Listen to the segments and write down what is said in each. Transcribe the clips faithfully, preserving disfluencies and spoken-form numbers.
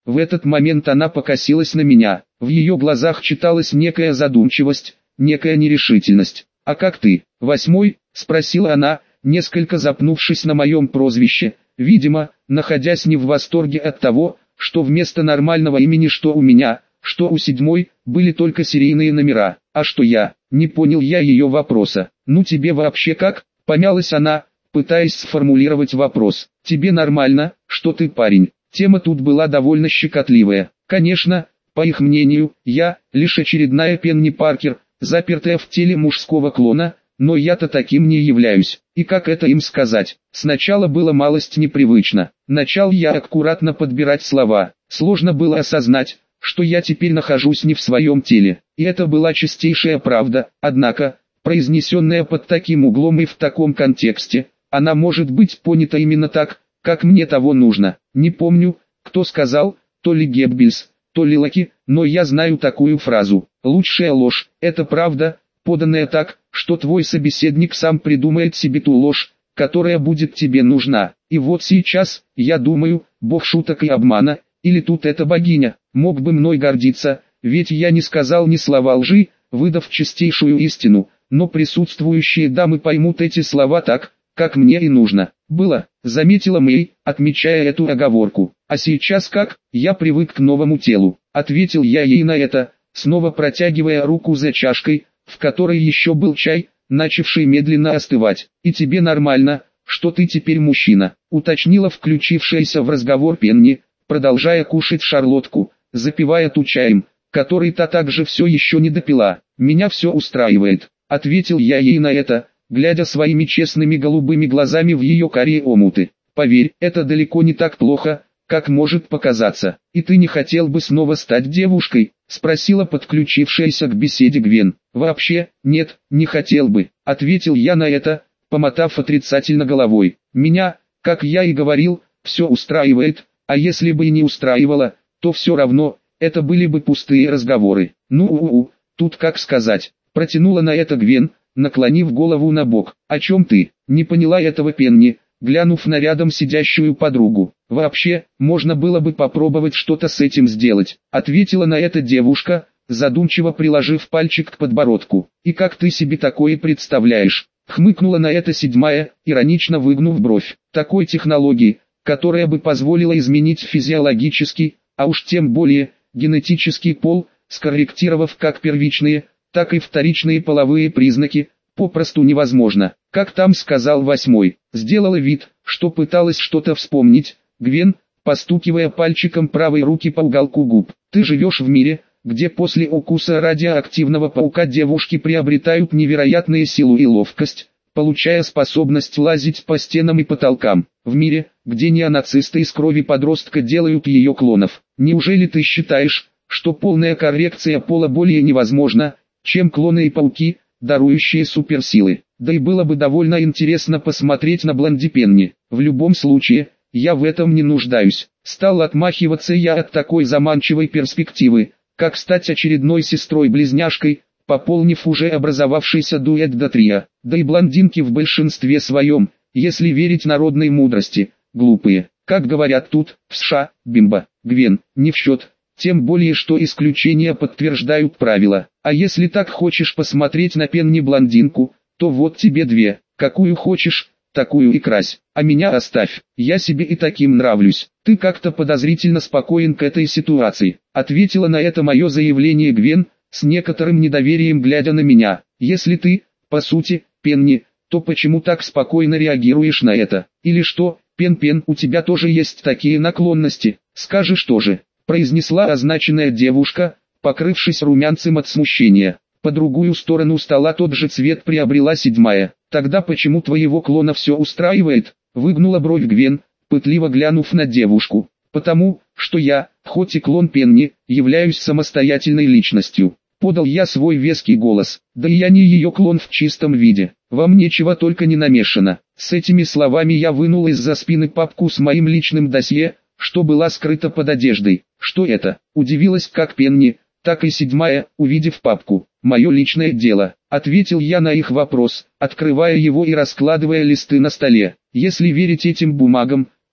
В этот момент она покосилась на меня. В ее глазах читалась некая задумчивость, некая нерешительность. «А как ты, восьмой?» – спросила она, несколько запнувшись на моем прозвище, видимо, находясь не в восторге от того, что вместо нормального имени что у меня, что у седьмой, были только серийные номера. «А что я?» – не понял я ее вопроса. «Ну тебе вообще как?» – помялась она, пытаясь сформулировать вопрос. «Тебе нормально, что ты парень?» Тема тут была довольно щекотливая. Конечно, по их мнению, я – лишь очередная Пенни Паркер, запертая в теле мужского клона, но я-то таким не являюсь. И как это им сказать? Сначала было малость непривычно. Начал я аккуратно подбирать слова. Сложно было осознать, что я теперь нахожусь не в своем теле. И это была чистейшая правда, однако, произнесенная под таким углом и в таком контексте, она может быть понята именно так, как мне того нужно. Не помню, кто сказал, то ли Геббельс, то ли Лаки, но я знаю такую фразу. Лучшая ложь – это правда, поданная так, что твой собеседник сам придумает себе ту ложь, которая будет тебе нужна. И вот сейчас, я думаю, бог шуток и обмана, или тут эта богиня, мог бы мной гордиться, ведь я не сказал ни слова лжи, выдав чистейшую истину, но присутствующие дамы поймут эти слова так, как мне и нужно. Было, заметила Мэй, отмечая эту оговорку. А сейчас как? Я привык к новому телу, ответил я ей на это, снова протягивая руку за чашкой, в которой еще был чай, начавший медленно остывать. И тебе нормально, что ты теперь мужчина, уточнила включившаяся в разговор Пенни, продолжая кушать шарлотку, запивая ту чаем, который та также все еще не допила. Меня все устраивает, ответил я ей на это, глядя своими честными голубыми глазами в ее карие омуты. Поверь, это далеко не так плохо, как может показаться. И ты не хотел бы снова стать девушкой? Спросила подключившаяся к беседе Гвен. Вообще, нет, не хотел бы, ответил я на это, помотав отрицательно головой. Меня, как я и говорил, все устраивает, а если бы и не устраивало, то все равно, это были бы пустые разговоры. Ну у-у, тут как сказать, протянула на это Гвен, наклонив голову на бок. «О чем ты?» Не поняла этого Пенни, глянув на рядом сидящую подругу. «Вообще, можно было бы попробовать что-то с этим сделать», ответила на это девушка, задумчиво приложив пальчик к подбородку. «И как ты себе такое представляешь?» Хмыкнула на это седьмая, иронично выгнув бровь. «Такой технологии, которая бы позволила изменить физиологический, а уж тем более, генетический пол, скорректировав как первичные, так и вторичные половые признаки, попросту невозможно. Как там сказал восьмой, сделала вид, что пыталась что-то вспомнить, Гвен, постукивая пальчиком правой руки по уголку губ. Ты живешь в мире, где после укуса радиоактивного паука девушки приобретают невероятную силу и ловкость, получая способность лазить по стенам и потолкам. В мире, где неонацисты из крови подростка делают ее клонов. Неужели ты считаешь, что полная коррекция пола более невозможна, чем клоны и пауки, дарующие суперсилы? Да и было бы довольно интересно посмотреть на Блонди Пенни. В любом случае, я в этом не нуждаюсь. Стал отмахиваться я от такой заманчивой перспективы, как стать очередной сестрой-близняшкой, пополнив уже образовавшийся дуэт до трио. Да и блондинки в большинстве своем, если верить народной мудрости, глупые. Как говорят тут, в США, бимба, Гвен, не в счет. Тем более, что исключения подтверждают правила. А если так хочешь посмотреть на Пенни-блондинку, то вот тебе две. Какую хочешь, такую и крась. А меня оставь, я себе и таким нравлюсь. Ты как-то подозрительно спокоен к этой ситуации. Ответила на это мое заявление Гвен, с некоторым недоверием глядя на меня. Если ты, по сути, Пенни, то почему так спокойно реагируешь на это? Или что, Пен-Пен, у тебя тоже есть такие наклонности? Скажешь тоже, произнесла означенная девушка, покрывшись румянцем от смущения. По другую сторону стола тот же цвет приобрела седьмая. Тогда почему твоего клона все устраивает? Выгнула бровь Гвен, пытливо глянув на девушку. Потому, что я, хоть и клон Пенни, являюсь самостоятельной личностью. Подал я свой веский голос. Да и я не ее клон в чистом виде. Вам ничего только не намешано. С этими словами я вынул из-за спины папку с моим личным досье, что была скрыта под одеждой. Что это? Удивилась как Пенни, так и седьмая, увидев папку. «Мое личное дело», — ответил я на их вопрос, открывая его и раскладывая листы на столе. Если верить этим бумагам,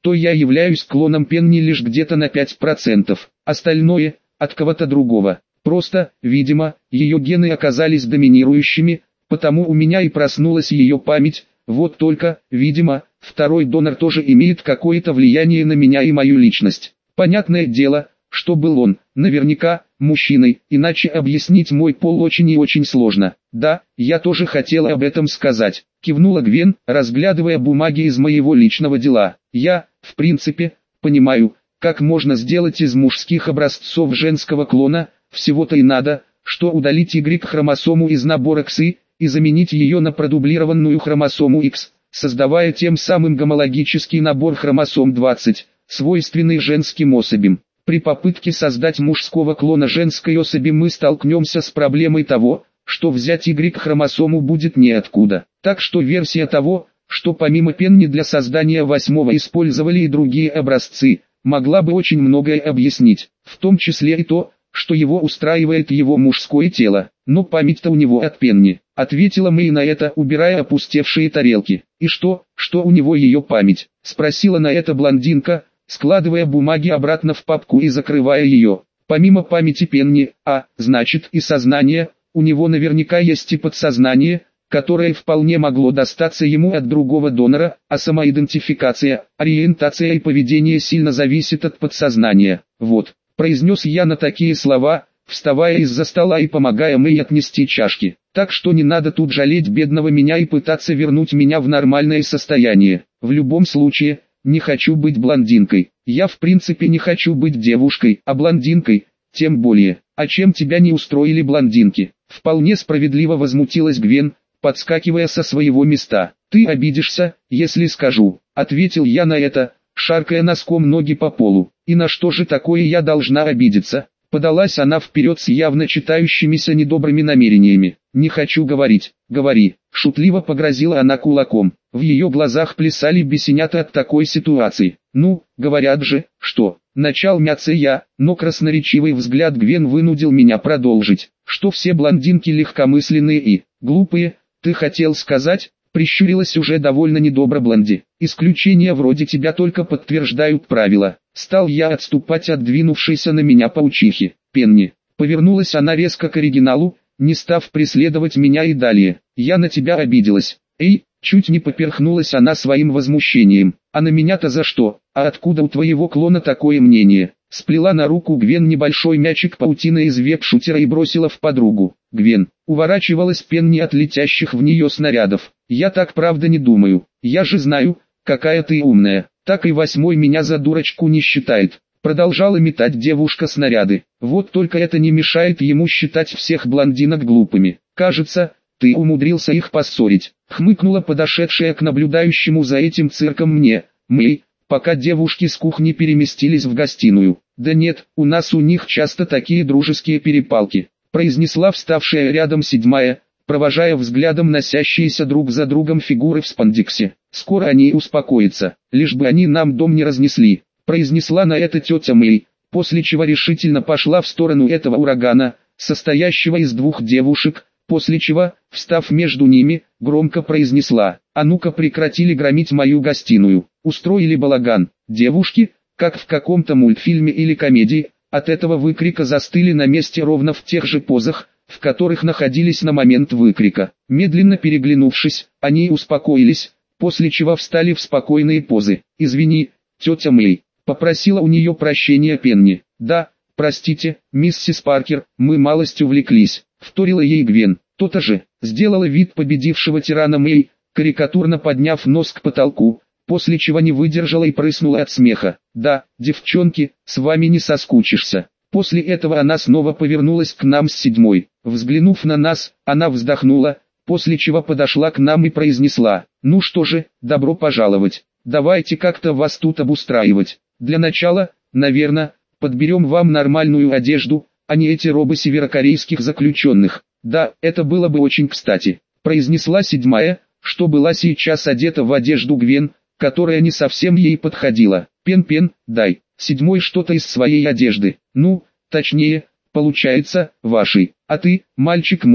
то я являюсь клоном Пенни лишь где-то на пять процентов, остальное – от кого-то другого. Просто, видимо, ее гены оказались доминирующими, потому у меня и проснулась ее память, вот только, видимо, второй донор тоже имеет какое-то влияние на меня и мою личность. Понятное дело, что был он, наверняка, мужчиной, иначе объяснить мой пол очень и очень сложно. Да, я тоже хотела об этом сказать, кивнула Гвен, разглядывая бумаги из моего личного дела. Я, в принципе, понимаю, как можно сделать из мужских образцов женского клона, всего-то и надо, что удалить Y-хромосому из набора X и, и заменить ее на продублированную хромосому X, создавая тем самым гомологический набор хромосом двадцать, свойственный женским особям. При попытке создать мужского клона женской особи мы столкнемся с проблемой того, что взять Y-хромосому будет неоткуда. Так что версия того, что помимо Пенни для создания восьмого использовали и другие образцы, могла бы очень многое объяснить, в том числе и то, что его устраивает его мужское тело. Но память-то у него от Пенни, ответила Мэй на это, убирая опустевшие тарелки. И что, что у него ее память, спросила на это блондинка, складывая бумаги обратно в папку и закрывая ее. Помимо памяти Пенни, а, значит и сознание, у него наверняка есть и подсознание, которое вполне могло достаться ему от другого донора, а самоидентификация, ориентация и поведение сильно зависит от подсознания. Вот, произнес я на такие слова, вставая из-за стола и помогая Мэй отнести чашки. Так что не надо тут жалеть бедного меня и пытаться вернуть меня в нормальное состояние. В любом случае, не хочу быть блондинкой. Я в принципе не хочу быть девушкой, а блондинкой, тем более. А чем тебя не устроили блондинки? Вполне справедливо возмутилась Гвен, подскакивая со своего места. «Ты обидишься, если скажу», — ответил я на это, шаркая носком ноги по полу. «И на что же такое я должна обидеться?» Подалась она вперед с явно читающимися недобрыми намерениями. «Не хочу говорить». «Говори», — шутливо погрозила она кулаком. В ее глазах плясали бесенята от такой ситуации. «Ну, говорят же, что...» Начал мяться я, но красноречивый взгляд Гвен вынудил меня продолжить. «Что все блондинки легкомысленные и глупые, ты хотел сказать?» Прищурилась уже довольно недобро блонди. «Исключения вроде тебя только подтверждают правила». Стал я отступать от двинувшейся на меня паучихи. «Пенни». Повернулась она резко к оригиналу, не став преследовать меня и далее. «Я на тебя обиделась». «Эй!» Чуть не поперхнулась она своим возмущением. «А на меня-то за что? А откуда у твоего клона такое мнение?» Сплела на руку Гвен небольшой мячик паутины из веб-шутера и бросила в подругу. Гвен уворачивалась Пенни от летящих в нее снарядов. «Я так правда не думаю. Я же знаю, какая ты умная. Так и восьмой меня за дурочку не считает». Продолжала метать девушка снаряды. Вот только это не мешает ему считать всех блондинок глупыми. «Кажется, ты умудрился их поссорить», — хмыкнула подошедшая к наблюдающему за этим цирком мне, Мэй, пока девушки с кухни переместились в гостиную. «Да нет, у нас у них часто такие дружеские перепалки», — произнесла вставшая рядом седьмая, провожая взглядом носящиеся друг за другом фигуры в спандексе. «Скоро они успокоятся, лишь бы они нам дом не разнесли», — произнесла на это тетя Мэй, после чего решительно пошла в сторону этого урагана, состоящего из двух девушек, после чего, встав между ними, громко произнесла: «А ну-ка прекратили громить мою гостиную, устроили балаган». Девушки, как в каком-то мультфильме или комедии, от этого выкрика застыли на месте ровно в тех же позах, в которых находились на момент выкрика. Медленно переглянувшись, они успокоились, после чего встали в спокойные позы. «Извини, тетя Мэй», — попросила у нее прощения Пенни. «Да, простите, миссис Паркер, мы малость увлеклись», — вторила ей Гвен. «То-то же», — сделала вид победившего тирана Мэй, карикатурно подняв нос к потолку, после чего не выдержала и прыснула от смеха. «Да, девчонки, с вами не соскучишься». После этого она снова повернулась к нам с седьмой. Взглянув на нас, она вздохнула, после чего подошла к нам и произнесла: «Ну что же, добро пожаловать. Давайте как-то вас тут обустраивать. Для начала, наверное, подберем вам нормальную одежду, а не эти робы северокорейских заключенных». «Да, это было бы очень кстати», — произнесла седьмая, что была сейчас одета в одежду Гвен, которая не совсем ей подходила. «Пен-пен, дай седьмой что-то из своей одежды. Ну, точнее, получается, вашей. А ты, мальчик мой,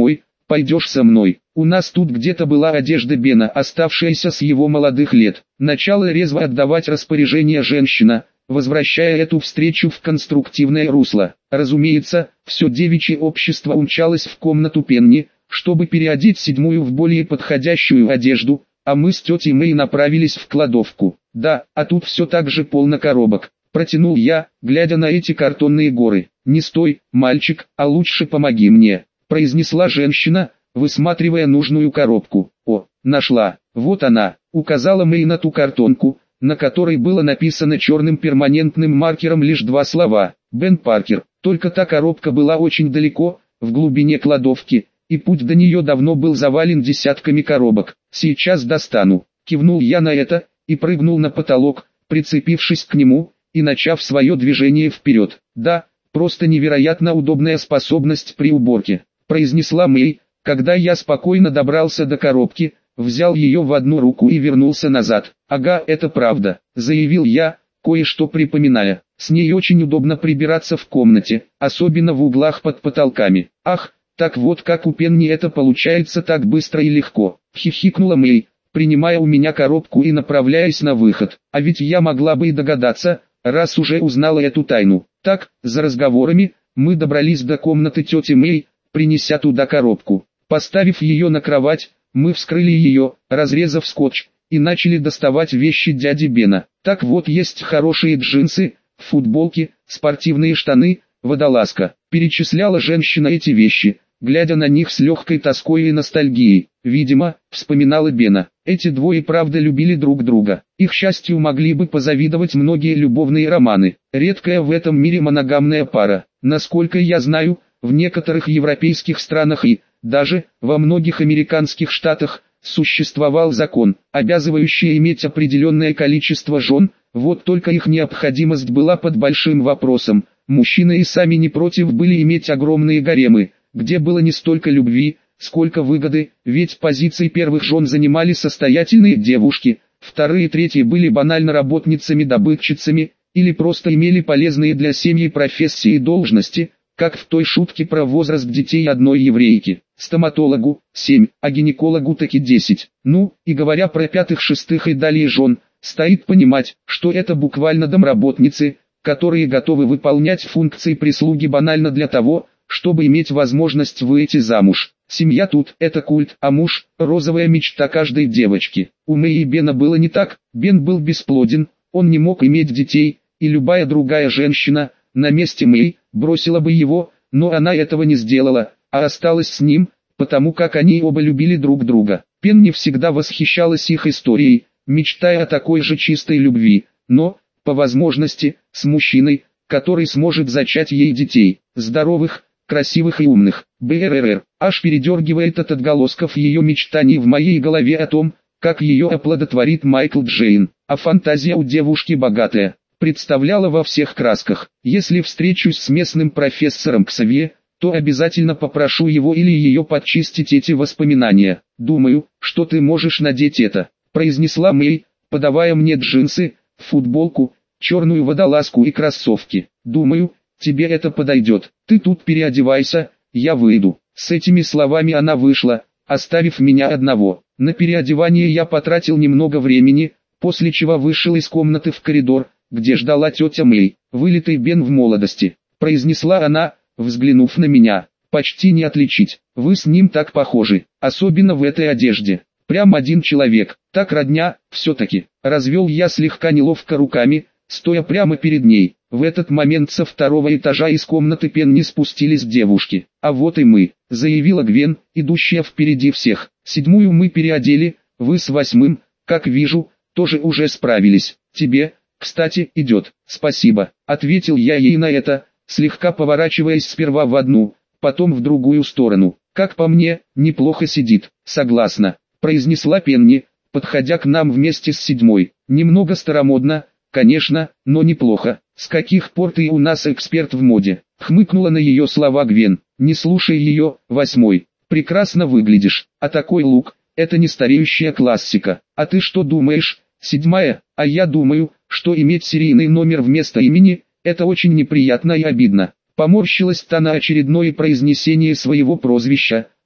Пойдешь со мной? У нас тут где-то была одежда Бена, оставшаяся с его молодых лет. Начала резво отдавать распоряжение женщина, возвращая эту встречу в конструктивное русло. Разумеется, все девичье общество умчалось в комнату Пенни, чтобы переодеть седьмую в более подходящую одежду, а мы с тетей Мэй направились в кладовку. Да, а тут все так же полно коробок. Протянул я, глядя на эти картонные горы. «Не стой, мальчик, а лучше помоги мне», произнесла женщина, высматривая нужную коробку. «О, нашла, вот она», указала Мэй на ту картонку, на которой было написано черным перманентным маркером лишь два слова «Бен Паркер». Только та коробка была очень далеко, в глубине кладовки, и путь до нее давно был завален десятками коробок. «Сейчас достану», кивнул я на это, и прыгнул на потолок, прицепившись к нему, и начав свое движение вперед. «Да, просто невероятно удобная способность при уборке», произнесла Мэй, когда я спокойно добрался до коробки, взял ее в одну руку и вернулся назад. «Ага, это правда», заявил я, кое-что припоминая. «С ней очень удобно прибираться в комнате, особенно в углах под потолками». «Ах, так вот как у Пенни это получается так быстро и легко», хихикнула Мэй, принимая у меня коробку и направляясь на выход. «А ведь я могла бы и догадаться, раз уже узнала эту тайну». Так, за разговорами, мы добрались до комнаты тети Мэй, принеся туда коробку. Поставив ее на кровать, мы вскрыли ее, разрезав скотч, и начали доставать вещи дяди Бена. «Так вот, есть хорошие джинсы, футболки, спортивные штаны, водолазка», перечисляла женщина эти вещи, глядя на них с легкой тоской и ностальгией. Видимо, вспоминала Бена, эти двое правда любили друг друга. Их счастью могли бы позавидовать многие любовные романы. Редкая в этом мире моногамная пара. Насколько я знаю, в некоторых европейских странах и, даже, во многих американских штатах, существовал закон, обязывающий иметь определенное количество жен, вот только их необходимость была под большим вопросом. Мужчины и сами не против были иметь огромные гаремы, где было не столько любви, сколько выгоды, ведь позиции первых жен занимали состоятельные девушки, вторые и третьи были банально работницами-добытчицами, или просто имели полезные для семьи профессии и должности, как в той шутке про возраст детей одной еврейки. Стоматологу – семь, а гинекологу таки десять. Ну, и говоря про пятых, шестых и далее жен, стоит понимать, что это буквально домработницы, которые готовы выполнять функции прислуги банально для того, чтобы иметь возможность выйти замуж. Семья тут – это культ, а муж – розовая мечта каждой девочки. У Мэй и Бена было не так, Бен был бесплоден, он не мог иметь детей, и любая другая женщина, на месте Мэй, бросила бы его, но она этого не сделала, а осталась с ним, потому как они оба любили друг друга. Пенни всегда восхищалась их историей, мечтая о такой же чистой любви, но, по возможности, с мужчиной, который сможет зачать ей детей, здоровых, красивых и умных. БРР, аж передергивает от отголосков ее мечтаний в моей голове о том, как ее оплодотворит Майкл Джейн, а фантазия у девушки богатая, представляла во всех красках. Если встречусь с местным профессором Ксавье, то обязательно попрошу его или ее подчистить эти воспоминания. «Думаю, что ты можешь надеть это», произнесла Мэй, подавая мне джинсы, футболку, черную водолазку и кроссовки. «Думаю, тебе это подойдет. Ты тут переодевайся, я выйду». С этими словами она вышла, оставив меня одного. На переодевание я потратил немного времени, после чего вышел из комнаты в коридор, где ждала тетя Мэй. «Вылитый Бен в молодости», произнесла она, взглянув на меня. «Почти не отличить. Вы с ним так похожи, особенно в этой одежде. Прям один человек. Так родня, все-таки». Развел я слегка неловко руками, стоя прямо перед ней. В этот момент со второго этажа из комнаты Пенни спустились девушки. «А вот и мы», заявила Гвен, идущая впереди всех. «Седьмую мы переодели, вы с восьмым, как вижу, тоже уже справились. Тебе, кстати, идет». «Спасибо», ответил я ей на это, слегка поворачиваясь сперва в одну, потом в другую сторону. «Как по мне, неплохо сидит». «Согласна», произнесла Пенни, подходя к нам вместе с седьмой. «Немного старомодно, конечно, но неплохо. С каких пор ты у нас эксперт в моде?» Хмыкнула на ее слова Гвен. «Не слушай ее, восьмой. Прекрасно выглядишь, а такой лук – это не стареющая классика. А ты что думаешь, седьмая? А я думаю, что иметь серийный номер вместо имени – это очень неприятно и обидно». Поморщилась та на очередное произнесение своего прозвища,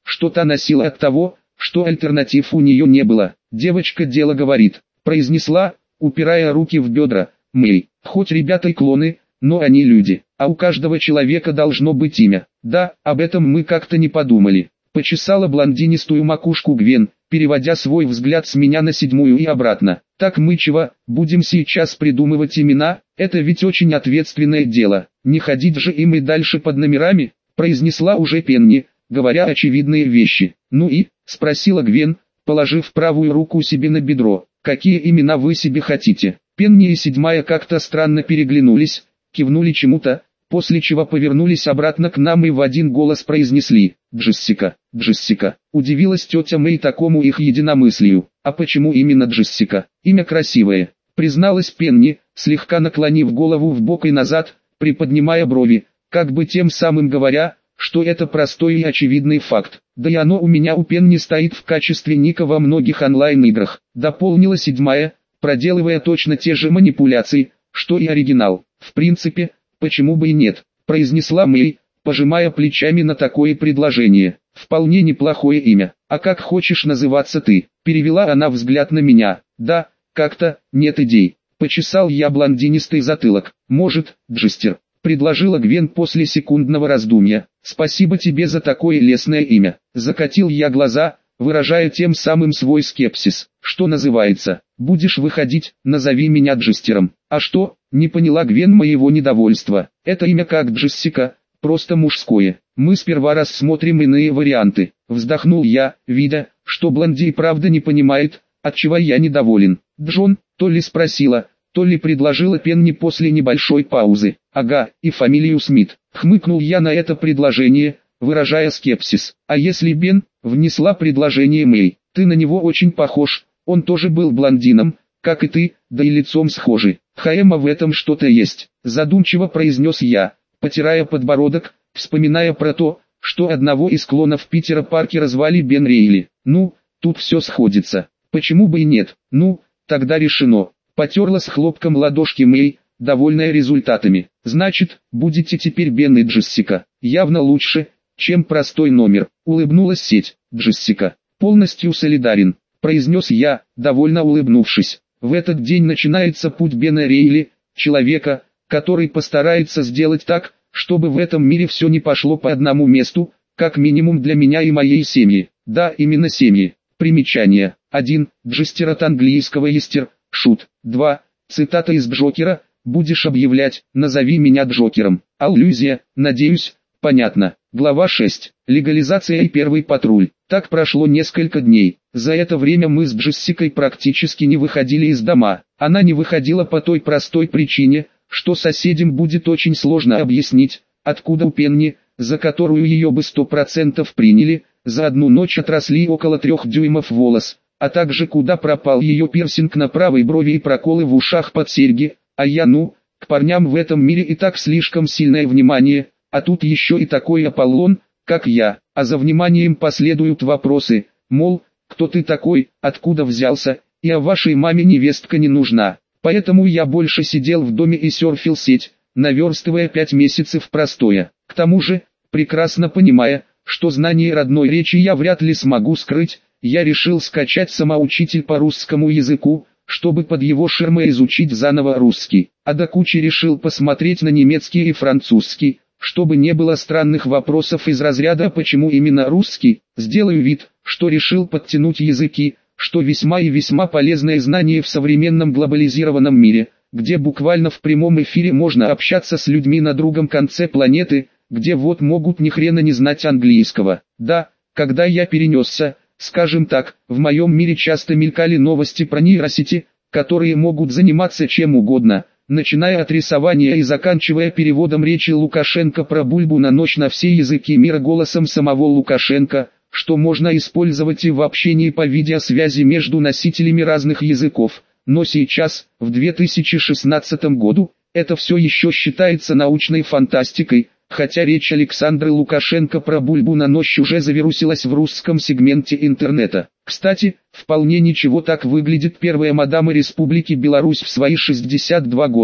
что та носила от того, что альтернатив у нее не было. «Девочка дело говорит», произнесла, упирая руки в бедра. «Мэй, хоть ребята и клоны, но они люди, а у каждого человека должно быть имя». «Да, об этом мы как-то не подумали», почесала блондинистую макушку Гвен, переводя свой взгляд с меня на седьмую и обратно. «Так мы чего, будем сейчас придумывать имена? Это ведь очень ответственное дело, не ходить же им и дальше под номерами», произнесла уже Пенни, говоря очевидные вещи. «Ну и?» – спросила Гвен, положив правую руку себе на бедро. «Какие имена вы себе хотите?» Пенни и седьмая как-то странно переглянулись, кивнули чему-то, после чего повернулись обратно к нам и в один голос произнесли: «Джессика, Джессика». Удивилась тетя Мэй такому их единомыслию. «А почему именно Джессика? Имя красивое», призналась Пенни, слегка наклонив голову вбок и назад, приподнимая брови, как бы тем самым говоря, что это простой и очевидный факт. «Да и оно у меня у Пенни стоит в качестве ника во многих онлайн-играх», дополнила седьмая, проделывая точно те же манипуляции, что и оригинал. «В принципе, почему бы и нет», произнесла Мэй, пожимая плечами на такое предложение. «Вполне неплохое имя. А как хочешь называться ты?» Перевела она взгляд на меня. «Да, как-то, нет идей». Почесал я блондинистый затылок. «Может, Джестер», предложила Гвен после секундного раздумья. «Спасибо тебе за такое лестное имя». Закатил я глаза, выражая тем самым свой скепсис. «Что называется, будешь выходить, назови меня Джестером». «А что?» — не поняла Гвен моего недовольства. «Это имя как Джессика, просто мужское. Мы сперва рассмотрим иные варианты». Вздохнул я, видя, что блонди правда не понимает, отчего я недоволен. «Джон?» — то ли спросила, то ли предложила Пенни после небольшой паузы. «Ага, и фамилию Смит». Хмыкнул я на это предложение, выражая скепсис. «А если Бен?» — внесла предложение Мэй. «Ты на него очень похож, он тоже был блондином, как и ты, да и лицом схожи». «Хаэма, в этом что-то есть», — задумчиво произнес я, потирая подбородок, вспоминая про то, что одного из клонов Питера Паркера звали Бен Рейли. «Ну, тут все сходится. Почему бы и нет? Ну, тогда решено». Потерла с хлопком ладошки Мэй, довольная результатами. «Значит, будете теперь Бен и Джессика. Явно лучше, чем простой номер», — улыбнулась сеть. «Джессика, полностью солидарен», — произнес я, довольно улыбнувшись. «В этот день начинается путь Бена Рейли, человека, который постарается сделать так, чтобы в этом мире все не пошло по одному месту, как минимум для меня и моей семьи». Да, именно семьи. Примечание. один. Джестер от английского «естер», шут. два. Цитата из Джокера: «Будешь объявлять, назови меня Джокером». Аллюзия, надеюсь, понятно. Глава шесть. Легализация и первый патруль. Так прошло несколько дней. За это время мы с Джессикой практически не выходили из дома. Она не выходила по той простой причине, что соседям будет очень сложно объяснить, откуда у Пенни, за которую ее бы сто процентов приняли, за одну ночь отросли около трех дюймов волос, а также куда пропал ее пирсинг на правой брови и проколы в ушах под серьги. А я, ну, к парням в этом мире и так слишком сильное внимание, а тут еще и такой Аполлон, как я. А за вниманием последуют вопросы, мол, кто ты такой, откуда взялся, и о вашей маме невестка не нужна. Поэтому я больше сидел в доме и серфил сеть, наверстывая пять месяцев простоя. К тому же, прекрасно понимая, что знание родной речи я вряд ли смогу скрыть, я решил скачать самоучитель по русскому языку, чтобы под его ширмой изучить заново русский, а до кучи решил посмотреть на немецкий и французский, чтобы не было странных вопросов из разряда «почему именно русский?». Сделаю вид, что решил подтянуть языки, что весьма и весьма полезное знание в современном глобализированном мире, где буквально в прямом эфире можно общаться с людьми на другом конце планеты, где вот могут ни хрена не знать английского. Да, когда я перенесся, скажем так, в моем мире часто мелькали новости про нейросети, которые могут заниматься чем угодно, начиная от рисования и заканчивая переводом речи Лукашенко про бульбу на ночь на все языки мира голосом самого Лукашенко, что можно использовать и в общении по видеосвязи между носителями разных языков. Но сейчас, в две тысячи шестнадцатом году, это все еще считается научной фантастикой, хотя речь Александры Лукашенко про бульбу на ночь уже завирусилась в русском сегменте интернета. Кстати, вполне ничего так выглядит первая мадама Республики Беларусь в свои шестьдесят два года,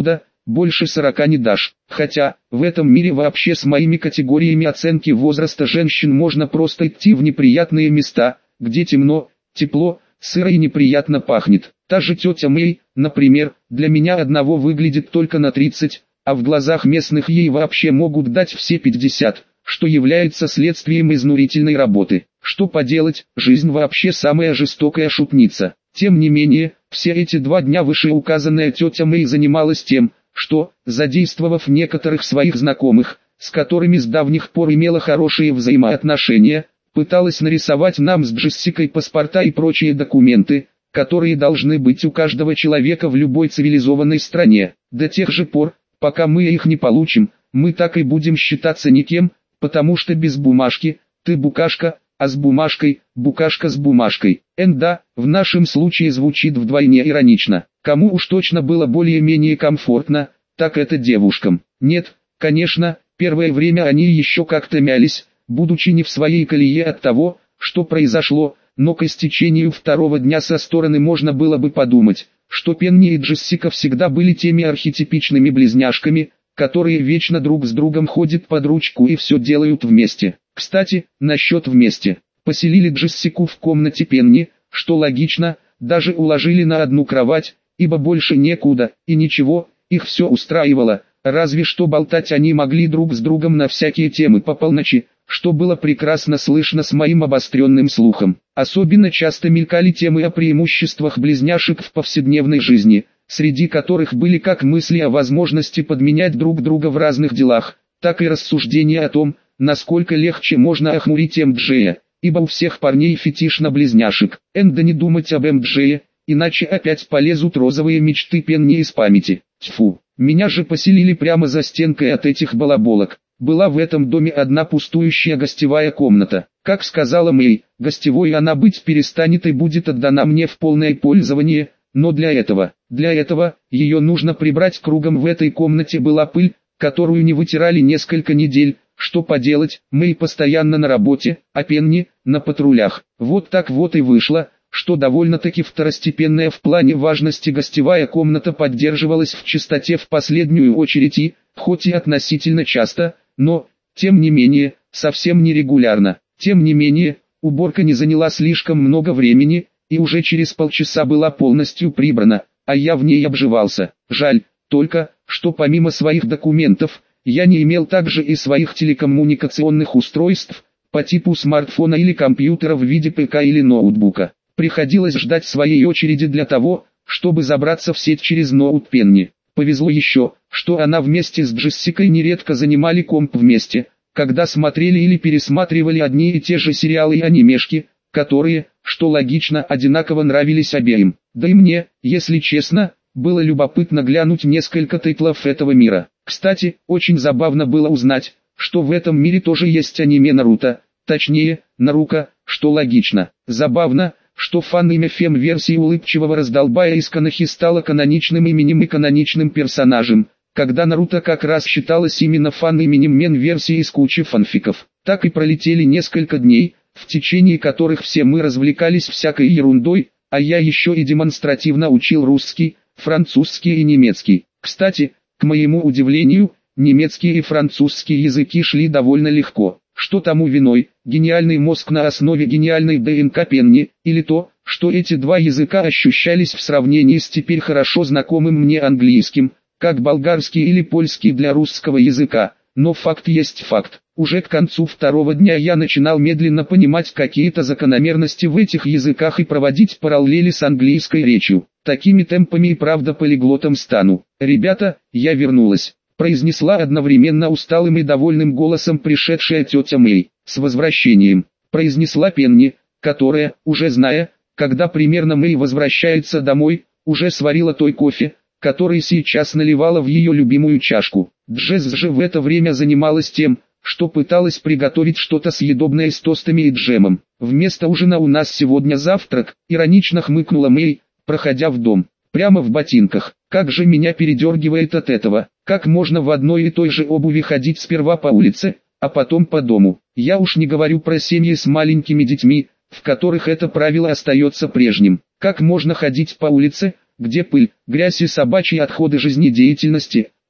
больше сорока не дашь. Хотя, в этом мире вообще с моими категориями оценки возраста женщин можно просто идти в неприятные места, где темно, тепло, сыро и неприятно пахнет. Та же тетя Мэй, например, для меня одного выглядит только на тридцать, а в глазах местных ей вообще могут дать все пятьдесят, что является следствием изнурительной работы. Что поделать, жизнь вообще самая жестокая шутница. Тем не менее, все эти два дня вышеуказанная тетя Мэй занималась тем, что, задействовав некоторых своих знакомых, с которыми с давних пор имела хорошие взаимоотношения, пыталась нарисовать нам с Джессикой паспорта и прочие документы, которые должны быть у каждого человека в любой цивилизованной стране. До тех же пор, пока мы их не получим, мы так и будем считаться никем, потому что без бумажки ты букашка, а с бумажкой букашка с бумажкой. Н да, в нашем случае звучит вдвойне иронично. Кому уж точно было более-менее комфортно, так это девушкам. Нет, конечно, первое время они еще как-то мялись, будучи не в своей колее от того, что произошло, но к истечению второго дня со стороны можно было бы подумать, что Пенни и Джессика всегда были теми архетипичными близняшками, которые вечно друг с другом ходят под ручку и все делают вместе. Кстати, насчет вместе. Поселили Джессику в комнате Пенни, что логично, даже уложили на одну кровать, ибо больше некуда, и ничего, их все устраивало, разве что болтать они могли друг с другом на всякие темы по полночи, что было прекрасно слышно с моим обостренным слухом. Особенно часто мелькали темы о преимуществах близняшек в повседневной жизни, среди которых были как мысли о возможности подменять друг друга в разных делах, так и рассуждения о том, насколько легче можно охмурить эм джея, ибо у всех парней фетиш на близняшек. Энда не думать об эм джее, иначе опять полезут розовые мечты Пенни из памяти. Тьфу, меня же поселили прямо за стенкой от этих балаболок. Была в этом доме одна пустующая гостевая комната. Как сказала Мэй, гостевой она быть перестанет и будет отдана мне в полное пользование, но для этого, для этого, ее нужно прибрать кругом. В этой комнате была пыль, которую не вытирали несколько недель. Что поделать, Мэй постоянно на работе, а Пенни на патрулях. Вот так вот и вышло, что довольно-таки второстепенная в плане важности гостевая комната поддерживалась в чистоте в последнюю очередь и, хоть и относительно часто, но, тем не менее, совсем нерегулярно. Тем не менее, уборка не заняла слишком много времени, и уже через полчаса была полностью прибрана, а я в ней обживался. Жаль, только, что помимо своих документов, я не имел также и своих телекоммуникационных устройств, по типу смартфона или компьютера в виде ПК или ноутбука. Приходилось ждать своей очереди для того, чтобы забраться в сеть через ноут Пенни. Повезло еще, что она вместе с Джессикой нередко занимали комп вместе, когда смотрели или пересматривали одни и те же сериалы и анимешки, которые, что логично, одинаково нравились обеим. Да и мне, если честно, было любопытно глянуть несколько тайтлов этого мира. Кстати, очень забавно было узнать, что в этом мире тоже есть аниме Наруто, точнее, Нарука, что логично. Забавно, что фан-имя фем-версии улыбчивого раздолбая из Канахи стало каноничным именем и каноничным персонажем, когда Наруто как раз считалось именно фан-именем мен-версии из кучи фанфиков. Так и пролетели несколько дней, в течение которых все мы развлекались всякой ерундой, а я еще и демонстративно учил русский, французский и немецкий. Кстати, к моему удивлению, немецкий и французский языки шли довольно легко. Что тому виной, гениальный мозг на основе гениальной ДНК Пенни, или то, что эти два языка ощущались в сравнении с теперь хорошо знакомым мне английским, как болгарский или польский для русского языка, но факт есть факт. Уже к концу второго дня я начинал медленно понимать какие-то закономерности в этих языках и проводить параллели с английской речью. Такими темпами и правда полиглотом стану. «Ребята, я вернулась», — произнесла одновременно усталым и довольным голосом пришедшая тетя Мэй. «С возвращением», — произнесла Пенни, которая, уже зная, когда примерно Мэй возвращается домой, уже сварила той кофе, который сейчас наливала в ее любимую чашку. Джесс же в это время занималась тем, что пыталась приготовить что-то съедобное с тостами и джемом. «Вместо ужина у нас сегодня завтрак», — иронично хмыкнула Мэй, проходя в дом. «Прямо в ботинках. Как же меня передергивает от этого. Как можно в одной и той же обуви ходить сперва по улице, а потом по дому? Я уж не говорю про семьи с маленькими детьми, в которых это правило остается прежним. Как можно ходить по улице, где пыль, грязь и собачьи отходы жизнедеятельности,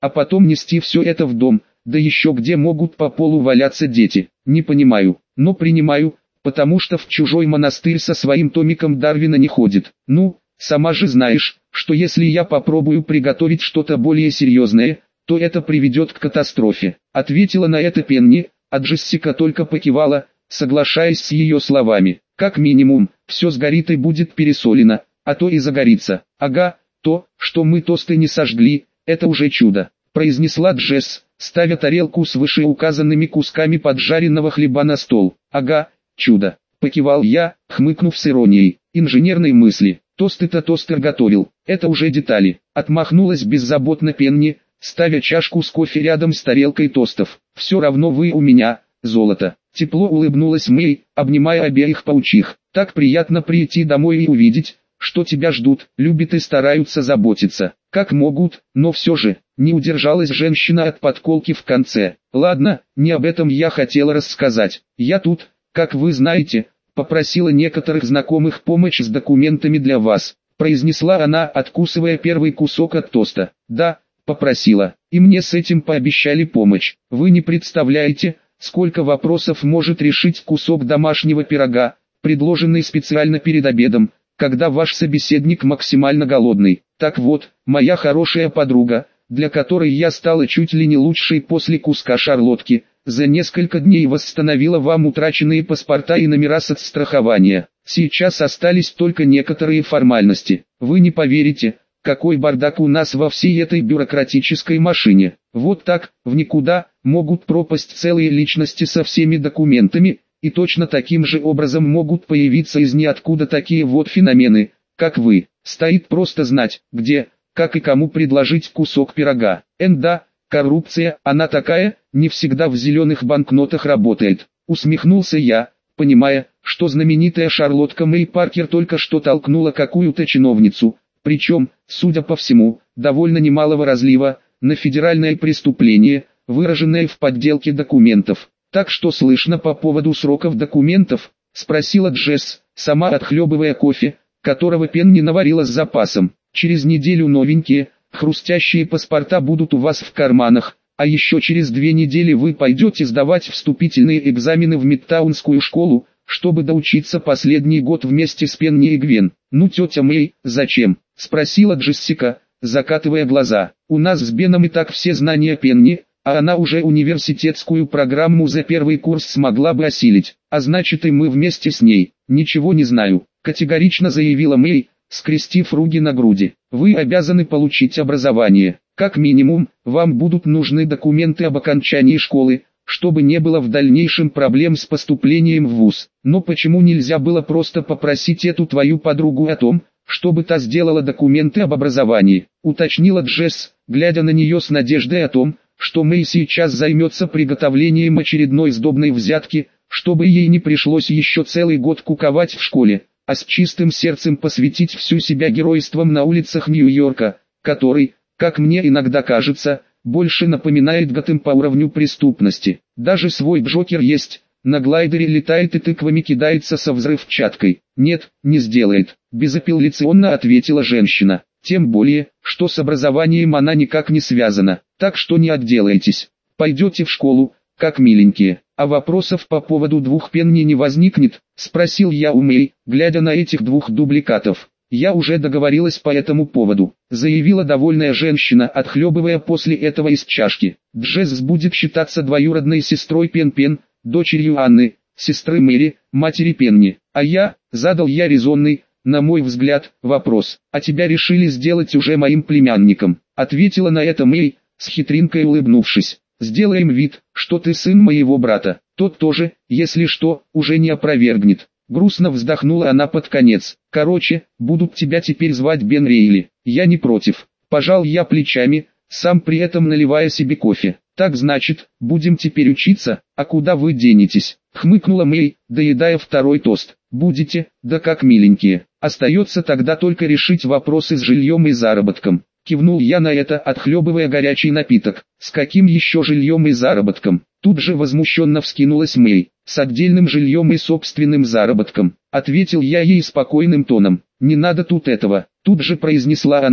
а потом нести все это в дом, да еще где могут по полу валяться дети. Не понимаю, но принимаю, потому что в чужой монастырь со своим томиком Дарвина не ходит. Ну, сама же знаешь, что если я попробую приготовить что-то более серьезное, то это приведет к катастрофе. Ответила на это Пенни, а Джессика только покивала, соглашаясь с ее словами. Как минимум, все сгорит и будет пересолено, а то и загорится. Ага, то, что мы тосты не сожгли, это уже чудо, произнесла Джесс, ставя тарелку с вышеуказанными кусками поджаренного хлеба на стол. Ага, чудо, покивал я, хмыкнув с иронией. Инженерной мысли, тосты-то тостер готовил, это уже детали. Отмахнулась беззаботно Пенни, ставя чашку с кофе рядом с тарелкой тостов. Все равно вы у меня, золото. Тепло улыбнулась Мэй, обнимая обеих паучих. Так приятно прийти домой и увидеть, что тебя ждут, любят и стараются заботиться. Как могут, но все же, не удержалась женщина от подколки в конце. Ладно, не об этом я хотела рассказать. Я тут, как вы знаете, попросила некоторых знакомых помочь с документами для вас, произнесла она, откусывая первый кусок от тоста. Да, попросила, и мне с этим пообещали помощь. Вы не представляете, сколько вопросов может решить кусок домашнего пирога, предложенный специально перед обедом, когда ваш собеседник максимально голодный. Так вот, моя хорошая подруга, для которой я стала чуть ли не лучшей после куска шарлотки, за несколько дней восстановила вам утраченные паспорта и номера соцстрахования. Сейчас остались только некоторые формальности. Вы не поверите, какой бардак у нас во всей этой бюрократической машине. Вот так, в никуда, могут пропасть целые личности со всеми документами, и точно таким же образом могут появиться из ниоткуда такие вот феномены, как вы. Стоит просто знать, где, как и кому предложить кусок пирога. Энда, коррупция, она такая, не всегда в зеленых банкнотах работает. Усмехнулся я, понимая, что знаменитая Шарлотка Мэй Паркер только что толкнула какую-то чиновницу, причем, судя по всему, довольно немалого разлива, на федеральное преступление, выраженное в подделке документов. «Так что слышно по поводу сроков документов?» – спросила Джесс, сама отхлебывая кофе, которого Пенни наварила с запасом. «Через неделю новенькие, хрустящие паспорта будут у вас в карманах, а еще через две недели вы пойдете сдавать вступительные экзамены в Мидтаунскую школу, чтобы доучиться последний год вместе с Пенни и Гвен». «Ну, тетя Мэй, зачем?» – спросила Джессика, закатывая глаза. «У нас с Беном и так все знания Пенни, а она уже университетскую программу за первый курс смогла бы осилить, а значит и мы вместе с ней. Ничего не знаю», – категорично заявила Мэй, скрестив руки на груди. «Вы обязаны получить образование. Как минимум, вам будут нужны документы об окончании школы, чтобы не было в дальнейшем проблем с поступлением в вуз. Но почему нельзя было просто попросить эту твою подругу о том, чтобы та сделала документы об образовании?» – уточнила Джесс, глядя на нее с надеждой о том, что Мэй сейчас займется приготовлением очередной сдобной взятки, чтобы ей не пришлось еще целый год куковать в школе, а с чистым сердцем посвятить всю себя геройствам на улицах Нью-Йорка, который, как мне иногда кажется, больше напоминает Готэм по уровню преступности. Даже свой Джокер есть, на глайдере летает и тыквами кидается со взрывчаткой. «Нет, не сделает», – безапелляционно ответила женщина. «Тем более, что с образованием она никак не связана, так что не отделаетесь. Пойдете в школу, как миленькие». «А вопросов по поводу двух Пенни не возникнет?» – спросил я у Мэй, глядя на этих двух дубликатов. «Я уже договорилась по этому поводу», – заявила довольная женщина, отхлебывая после этого из чашки. «Джесс будет считаться двоюродной сестрой Пен-Пен, дочерью Анны, сестры Мэри, матери Пенни. А я, задал я резонный, на мой взгляд, вопрос, а тебя решили сделать уже моим племянником?» Ответила на это Мэй, с хитринкой улыбнувшись. «Сделаем вид, что ты сын моего брата. Тот тоже, если что, уже не опровергнет». Грустно вздохнула она под конец. «Короче, будут тебя теперь звать Бен Рейли. Я не против». Пожал я плечами, сам при этом наливая себе кофе. «Так значит, будем теперь учиться, а куда вы денетесь?» Хмыкнула Мэй, доедая второй тост. «Будете, да как миленькие. Остается тогда только решить вопросы с жильем и заработком». Кивнул я на это, отхлебывая горячий напиток. «С каким еще жильем и заработком?» Тут же возмущенно вскинулась Мэй. «С отдельным жильем и собственным заработком», ответил я ей спокойным тоном. «Не надо тут этого», тут же произнесла она,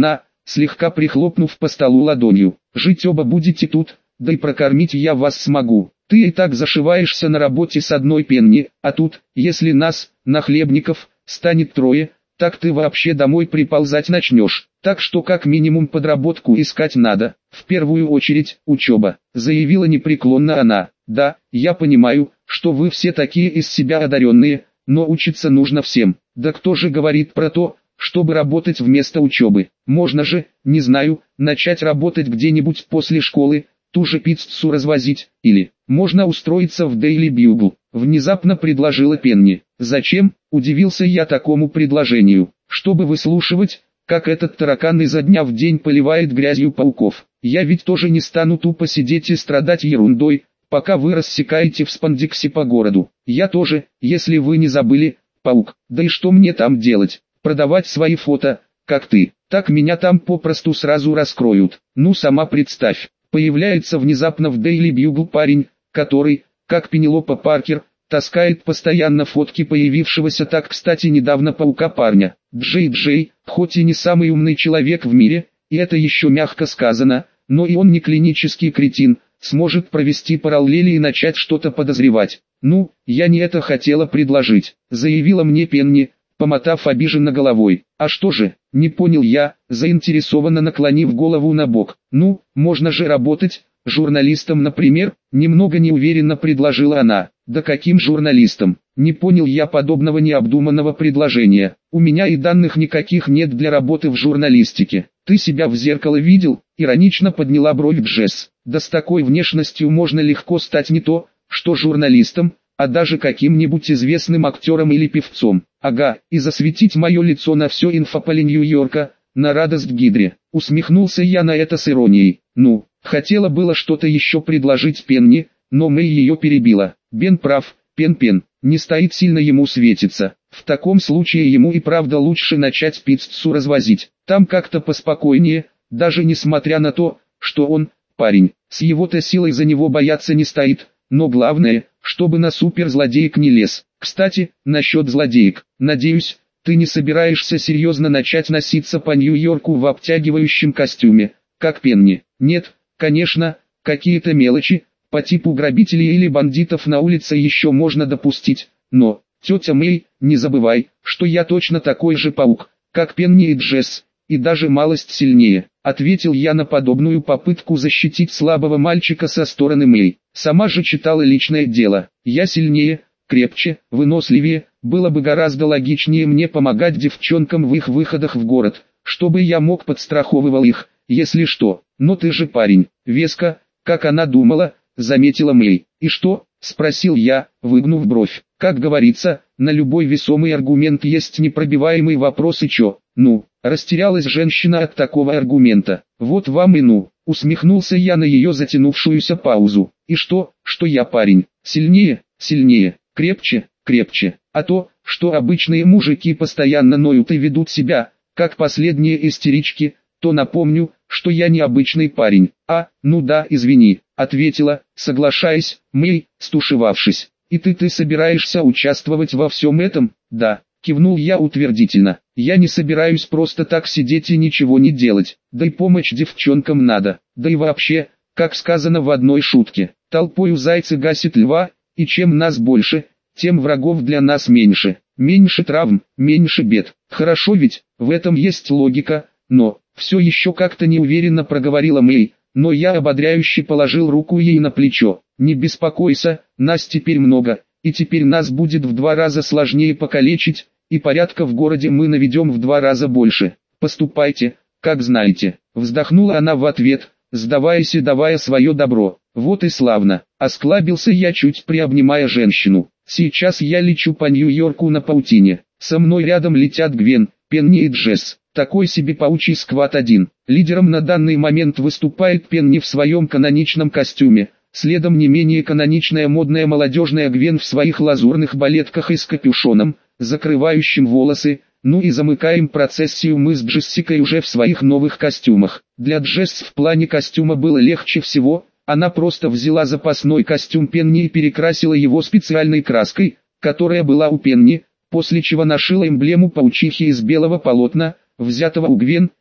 слегка прихлопнув по столу ладонью. «Жить оба будете тут, да и прокормить я вас смогу. Ты и так зашиваешься на работе с одной пенни, а тут, если нас, нахлебников, станет трое, так ты вообще домой приползать начнешь. Так что как минимум подработку искать надо, в первую очередь, учеба», заявила непреклонно она. «Да, я понимаю, что вы все такие из себя одаренные, но учиться нужно всем. Да кто же говорит про то, чтобы работать вместо учебы? Можно же, не знаю, начать работать где-нибудь после школы, ту же пиццу развозить, или можно устроиться в Daily Bugle», внезапно предложила Пенни. «Зачем?» – удивился я такому предложению. «Чтобы выслушивать, как этот таракан изо дня в день поливает грязью пауков. Я ведь тоже не стану тупо сидеть и страдать ерундой, пока вы рассекаете в спандексе по городу. Я тоже, если вы не забыли, паук. Да и что мне там делать? Продавать свои фото, как ты? Так меня там попросту сразу раскроют. Ну сама представь». Появляется внезапно в Daily Bugle парень, который, как Пенелопа Паркер, таскает постоянно фотки появившегося так кстати недавно паука парня. Джей Джей, хоть и не самый умный человек в мире, и это еще мягко сказано, но и он не клинический кретин, сможет провести параллели и начать что-то подозревать. «Ну, я не это хотела предложить», заявила мне Пенни, помотав обиженно головой. «А что же?» — не понял я, заинтересованно наклонив голову на бок. «Ну, можно же работать, журналистом, например», немного неуверенно предложила она. «Да каким журналистом?» Не понял я подобного необдуманного предложения. «У меня и данных никаких нет для работы в журналистике. Ты себя в зеркало видел?» Иронично подняла бровь Джесс. «Да с такой внешностью можно легко стать не то, что журналистом, а даже каким-нибудь известным актером или певцом. Ага, и засветить мое лицо на все инфополе Нью-Йорка, на радость Гидре». Усмехнулся я на это с иронией. Ну, хотела было что-то еще предложить Пенни, но Мэй ее перебила. «Бен прав, Пен-Пен, не стоит сильно ему светиться. В таком случае ему и правда лучше начать пиццу развозить. Там как-то поспокойнее, даже несмотря на то, что он, парень, с его-то силой за него бояться не стоит. Но главное, чтобы на суперзлодеек не лез. Кстати, насчет злодеек, надеюсь, ты не собираешься серьезно начать носиться по Нью-Йорку в обтягивающем костюме, как Пенни?» «Нет, конечно, какие-то мелочи, по типу грабителей или бандитов на улице еще можно допустить, но, тетя Мэй, не забывай, что я точно такой же паук, как Пенни и Джесс, и даже малость сильнее», ответил я на подобную попытку защитить слабого мальчика со стороны Мэй. Сама же читала личное дело. «Я сильнее, крепче, выносливее, было бы гораздо логичнее мне помогать девчонкам в их выходах в город, чтобы я мог подстраховывал их, если что. Но ты же парень». Веско, как она думала, заметила Мэй. «И что?» — спросил я, выгнув бровь. «Как говорится, на любой весомый аргумент есть непробиваемый вопрос и чё?» «Ну?» — растерялась женщина от такого аргумента. «Вот вам и ну!» — усмехнулся я на ее затянувшуюся паузу. «И что, что я парень? Сильнее, сильнее, крепче, крепче. А то, что обычные мужики постоянно ноют и ведут себя, как последние истерички, то напомню, что я не обычный парень». «А, ну да, извини», — ответила, соглашаясь, Мэй, стушевавшись. «И ты ты собираешься участвовать во всем этом?» «Да», — кивнул я утвердительно. «Я не собираюсь просто так сидеть и ничего не делать. Да и помощь девчонкам надо. Да и вообще, как сказано в одной шутке, толпою зайцы гасит льва, и чем нас больше, тем врагов для нас меньше. Меньше травм, меньше бед. Хорошо ведь, в этом есть логика, но...» Все еще как-то неуверенно проговорила Мэй, но я ободряюще положил руку ей на плечо. «Не беспокойся, нас теперь много, и теперь нас будет в два раза сложнее покалечить, и порядка в городе мы наведем в два раза больше. Поступайте, как знаете». Вздохнула она в ответ, сдаваясь и давая свое добро. «Вот и славно», — осклабился я, чуть приобнимая женщину. «Сейчас я лечу по Нью-Йорку на паутине. Со мной рядом летят Гвен, Пенни и Джесс. Такой себе паучий сквад один. Лидером на данный момент выступает Пенни в своем каноничном костюме. Следом не менее каноничная модная молодежная Гвен в своих лазурных балетках и с капюшоном, закрывающим волосы. Ну и замыкаем процессию мы с Джессикой уже в своих новых костюмах. Для Джесс в плане костюма было легче всего. Она просто взяла запасной костюм Пенни и перекрасила его специальной краской, которая была у Пенни, после чего нашила эмблему паучихи из белого полотна, взятого у Гвен,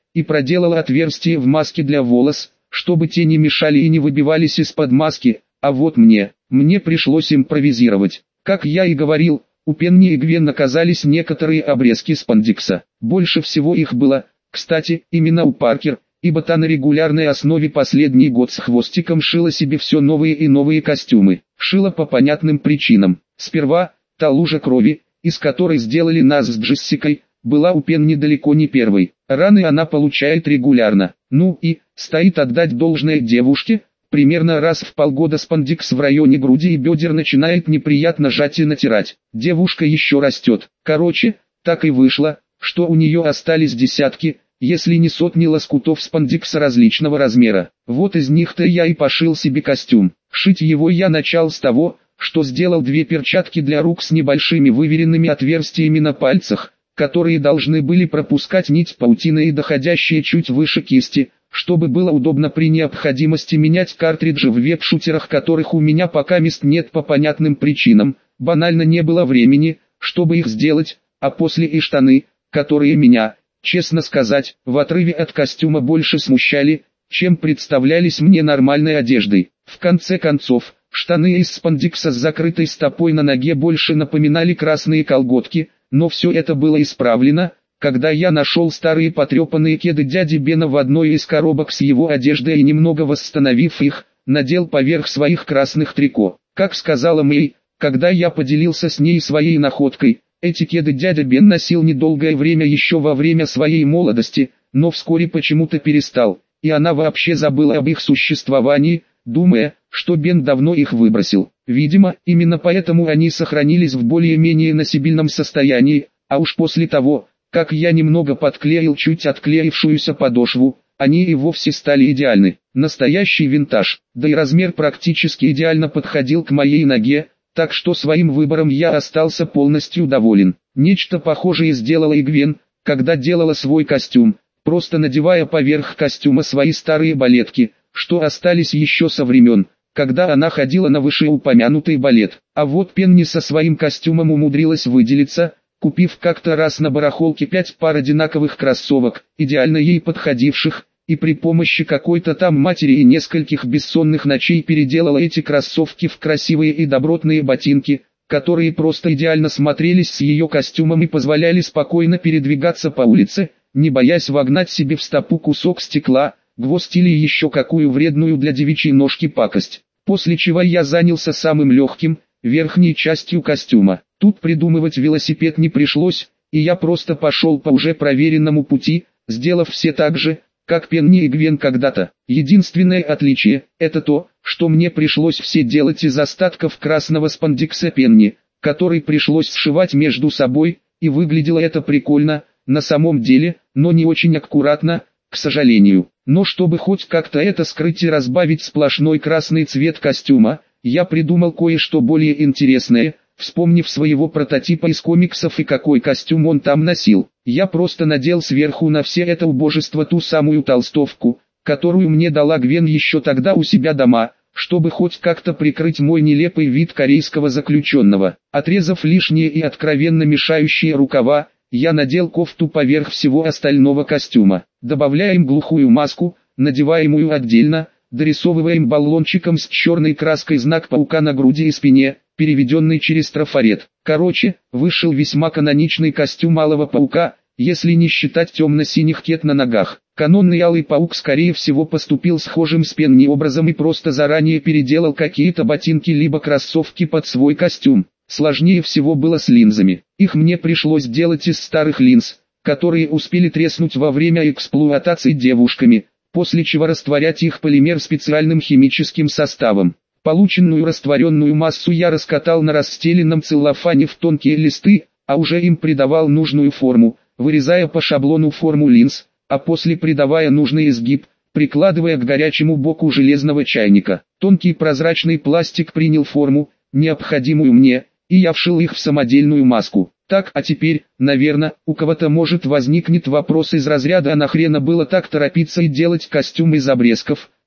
и проделала отверстие в маске для волос, чтобы те не мешали и не выбивались из-под маски, а вот мне, мне пришлось импровизировать. Как я и говорил, у Пенни и Гвен оказались некоторые обрезки спандекса. Больше всего их было, кстати, именно у Паркер, ибо та на регулярной основе последний год с хвостиком шила себе все новые и новые костюмы. Шила по понятным причинам. Сперва, та лужа крови, из которой сделали нас с Джессикой, была у Пенни далеко не первой. Раны она получает регулярно. Ну и, стоит отдать должное девушке, примерно раз в полгода спандекс в районе груди и бедер начинает неприятно жать и натирать. Девушка еще растет. Короче, так и вышло, что у нее остались десятки, если не сотни лоскутов спандекса различного размера. Вот из них-то я и пошил себе костюм. Шить его я начал с того, что сделал две перчатки для рук с небольшими выверенными отверстиями на пальцах, которые должны были пропускать нить паутины и доходящие чуть выше кисти, чтобы было удобно при необходимости менять картриджи в веб-шутерах, которых у меня пока мест нет по понятным причинам, банально не было времени, чтобы их сделать, а после и штаны, которые меня, честно сказать, в отрыве от костюма больше смущали, чем представлялись мне нормальной одеждой. В конце концов, штаны из спандекса с закрытой стопой на ноге больше напоминали красные колготки, но все это было исправлено, когда я нашел старые потрепанные кеды дяди Бена в одной из коробок с его одеждой и немного восстановив их, надел поверх своих красных трико. Как сказала Мэй, когда я поделился с ней своей находкой, эти кеды дядя Бен носил недолгое время еще во время своей молодости, но вскоре почему-то перестал, и она вообще забыла об их существовании, думая, что Бен давно их выбросил. Видимо, именно поэтому они сохранились в более-менее носибельном состоянии, а уж после того, как я немного подклеил чуть отклеившуюся подошву, они и вовсе стали идеальны. Настоящий винтаж, да и размер практически идеально подходил к моей ноге, так что своим выбором я остался полностью доволен. Нечто похожее сделала и Гвен, когда делала свой костюм, просто надевая поверх костюма свои старые балетки, что остались еще со времен, когда она ходила на вышеупомянутый балет. А вот Пенни со своим костюмом умудрилась выделиться, купив как-то раз на барахолке пять пар одинаковых кроссовок, идеально ей подходивших, и при помощи какой-то там матери и нескольких бессонных ночей переделала эти кроссовки в красивые и добротные ботинки, которые просто идеально смотрелись с ее костюмом и позволяли спокойно передвигаться по улице, не боясь вогнать себе в стопу кусок стекла, гвоздь или еще какую вредную для девичьей ножки пакость. После чего я занялся самым легким, верхней частью костюма. Тут придумывать велосипед не пришлось, и я просто пошел по уже проверенному пути, сделав все так же, как Пенни и Гвен когда-то. Единственное отличие – это то, что мне пришлось все делать из остатков красного спандекса Пенни, который пришлось сшивать между собой, и выглядело это прикольно, на самом деле, но не очень аккуратно, к сожалению. Но чтобы хоть как-то это скрыть и разбавить сплошной красный цвет костюма, я придумал кое-что более интересное, вспомнив своего прототипа из комиксов и какой костюм он там носил. Я просто надел сверху на все это убожество ту самую толстовку, которую мне дала Гвен еще тогда у себя дома, чтобы хоть как-то прикрыть мой нелепый вид корейского заключенного. Отрезав лишние и откровенно мешающие рукава, я надел кофту поверх всего остального костюма. Добавляем глухую маску, надеваемую отдельно, дорисовываем баллончиком с черной краской знак паука на груди и спине, переведенный через трафарет. Короче, вышел весьма каноничный костюм алого паука, если не считать темно-синих кет на ногах. Канонный алый паук скорее всего поступил схожим с Пенни образом и просто заранее переделал какие-то ботинки либо кроссовки под свой костюм. Сложнее всего было с линзами. Их мне пришлось делать из старых линз, которые успели треснуть во время эксплуатации девушками, после чего растворять их полимер специальным химическим составом. Полученную растворенную массу я раскатал на расстеленном целлофане в тонкие листы, а уже им придавал нужную форму, вырезая по шаблону форму линз, а после придавая нужный изгиб, прикладывая к горячему боку железного чайника. Тонкий прозрачный пластик принял форму, необходимую мне, и я вшил их в самодельную маску. Так, а теперь, наверное, у кого-то может возникнет вопрос из разряда: а нахрена было так торопиться и делать костюм из обрезков,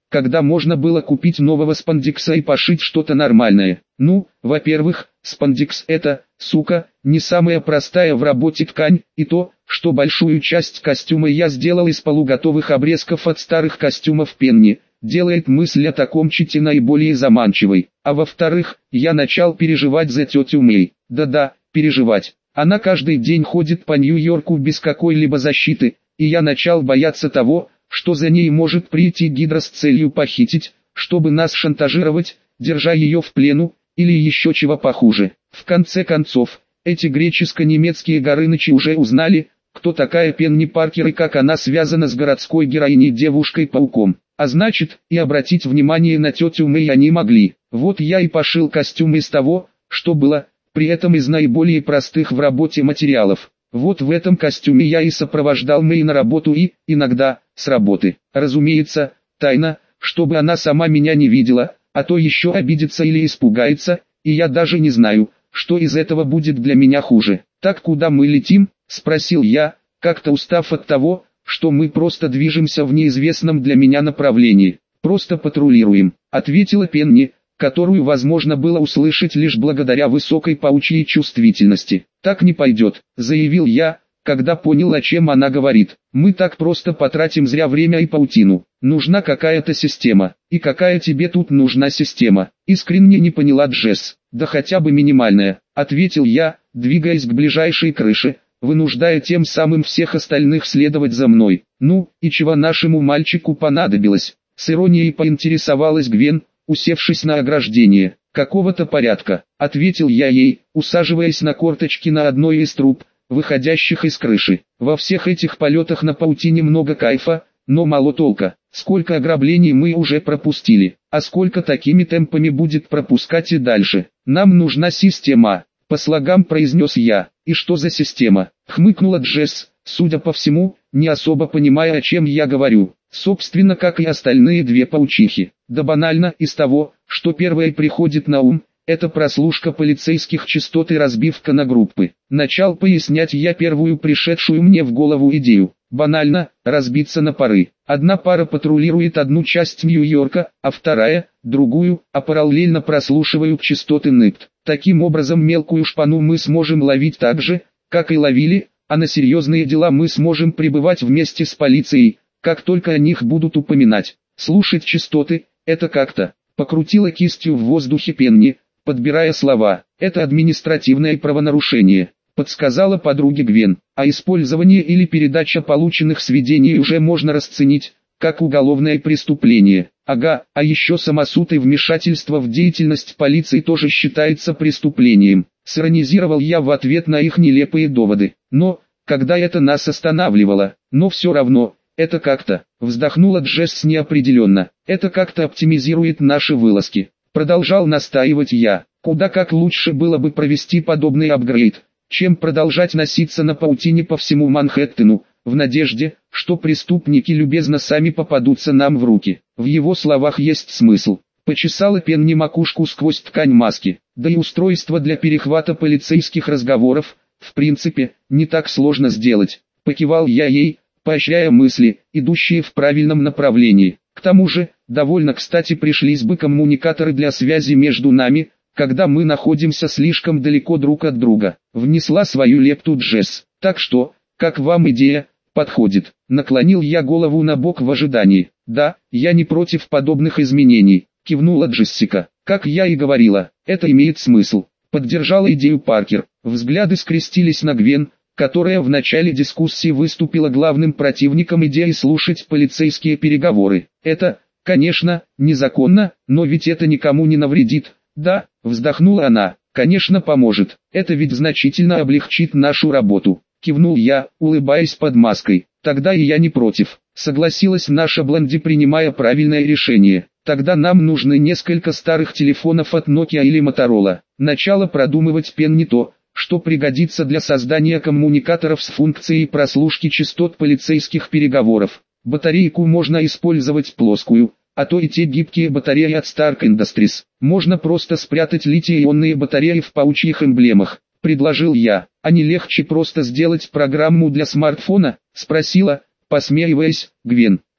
когда можно было купить нового спандекса и пошить что-то нормальное. Ну, во-первых, спандекс это, сука, не самая простая в работе ткань, и то, что большую часть костюма я сделал из полуготовых обрезков от старых костюмов Пенни, делает мысль о таком чите наиболее заманчивой. А во-вторых, я начал переживать за тетю Мэй. Да-да, переживать. Она каждый день ходит по Нью-Йорку без какой-либо защиты, и я начал бояться того, что за ней может прийти Гидра с целью похитить, чтобы нас шантажировать, держа ее в плену, или еще чего похуже. В конце концов, эти греческо-немецкие горынычи уже узнали, кто такая Пенни Паркер и как она связана с городской героиней девушкой-пауком. А значит, и обратить внимание на тетю Мэй они могли. Вот я и пошил костюм из того, что было, при этом из наиболее простых в работе материалов. Вот в этом костюме я и сопровождал Мэй на работу и, иногда, с работы. Разумеется, тайно, чтобы она сама меня не видела, а то еще обидится или испугается, и я даже не знаю, что из этого будет для меня хуже. «Так куда мы летим?» – спросил я, как-то устав от того, что мы просто движемся в неизвестном для меня направлении. «Просто патрулируем», – ответила Пенни, которую возможно было услышать лишь благодаря высокой паучьей чувствительности. «Так не пойдет», – заявил я, когда понял, о чем она говорит. «Мы так просто потратим зря время и паутину. Нужна какая-то система. И какая тебе тут нужна система?» Искренне не поняла Джесс. «Да хотя бы минимальная», – ответил я, двигаясь к ближайшей крыше, вынуждая тем самым всех остальных следовать за мной. «Ну, и чего нашему мальчику понадобилось?» С иронией поинтересовалась Гвен, усевшись на ограждение. «Какого-то порядка», — ответил я ей, усаживаясь на корточки на одной из труб, выходящих из крыши. «Во всех этих полетах на паутине много кайфа, но мало толка. Сколько ограблений мы уже пропустили, а сколько такими темпами будет пропускать и дальше. Нам нужна система», — по слогам произнес я. «И что за система?» — хмыкнула Джесс, судя по всему, не особо понимая, о чем я говорю. Собственно, как и остальные две паучихи. Да банально, из того, что первое приходит на ум, это прослушка полицейских частот и разбивка на группы. Начал пояснять я первую пришедшую мне в голову идею. Банально, разбиться на пары. Одна пара патрулирует одну часть Нью-Йорка, а вторая – другую, а параллельно прослушивают частоты эн и пэ тэ. Таким образом мелкую шпану мы сможем ловить так же, как и ловили, а на серьезные дела мы сможем пребывать вместе с полицией, как только о них будут упоминать. Слушать частоты – это как-то. Покрутила кистью в воздухе Пенни, подбирая слова. «Это административное правонарушение», — подсказала подруге Гвен. «А использование или передача полученных сведений уже можно расценить как уголовное преступление. Ага, а еще самосуд и вмешательство в деятельность полиции тоже считается преступлением». Сиронизировал я в ответ на их нелепые доводы. Но, когда это нас останавливало, но все равно, это как-то, вздохнула Джесс неопределенно, это как-то оптимизирует наши вылазки. Продолжал настаивать я. Куда как лучше было бы провести подобный апгрейд, чем продолжать носиться на паутине по всему Манхэттену, в надежде, что преступники любезно сами попадутся нам в руки. В его словах есть смысл. Почесала Пенни макушку сквозь ткань маски. Да и устройство для перехвата полицейских разговоров, в принципе, не так сложно сделать. Покивал я ей, поощряя мысли, идущие в правильном направлении. К тому же, довольно кстати пришлись бы коммуникаторы для связи между нами, когда мы находимся слишком далеко друг от друга. Внесла свою лепту Джесс. Так что, как вам идея, подходит? Наклонил я голову на бок в ожидании. Да, я не против подобных изменений, кивнула Джессика. Как я и говорила, это имеет смысл. Поддержала идею Паркер. Взгляды скрестились на Гвен, которая в начале дискуссии выступила главным противником идеи слушать полицейские переговоры. Это, конечно, незаконно, но ведь это никому не навредит. Да, вздохнула она, конечно поможет. Это ведь значительно облегчит нашу работу. Кивнул я, улыбаясь под маской. Тогда и я не против. Согласилась наша Блонди, принимая правильное решение. Тогда нам нужны несколько старых телефонов от Nokia или Motorola. Начало продумывать Пенни то, что пригодится для создания коммуникаторов с функцией прослушки частот полицейских переговоров. Батарейку можно использовать плоскую, а то и те гибкие батареи от Stark Industries. Можно просто спрятать литий-ионные батареи в паучьих эмблемах, предложил я. А не легче просто сделать программу для смартфона? Спросила, посмеиваясь, Гвен.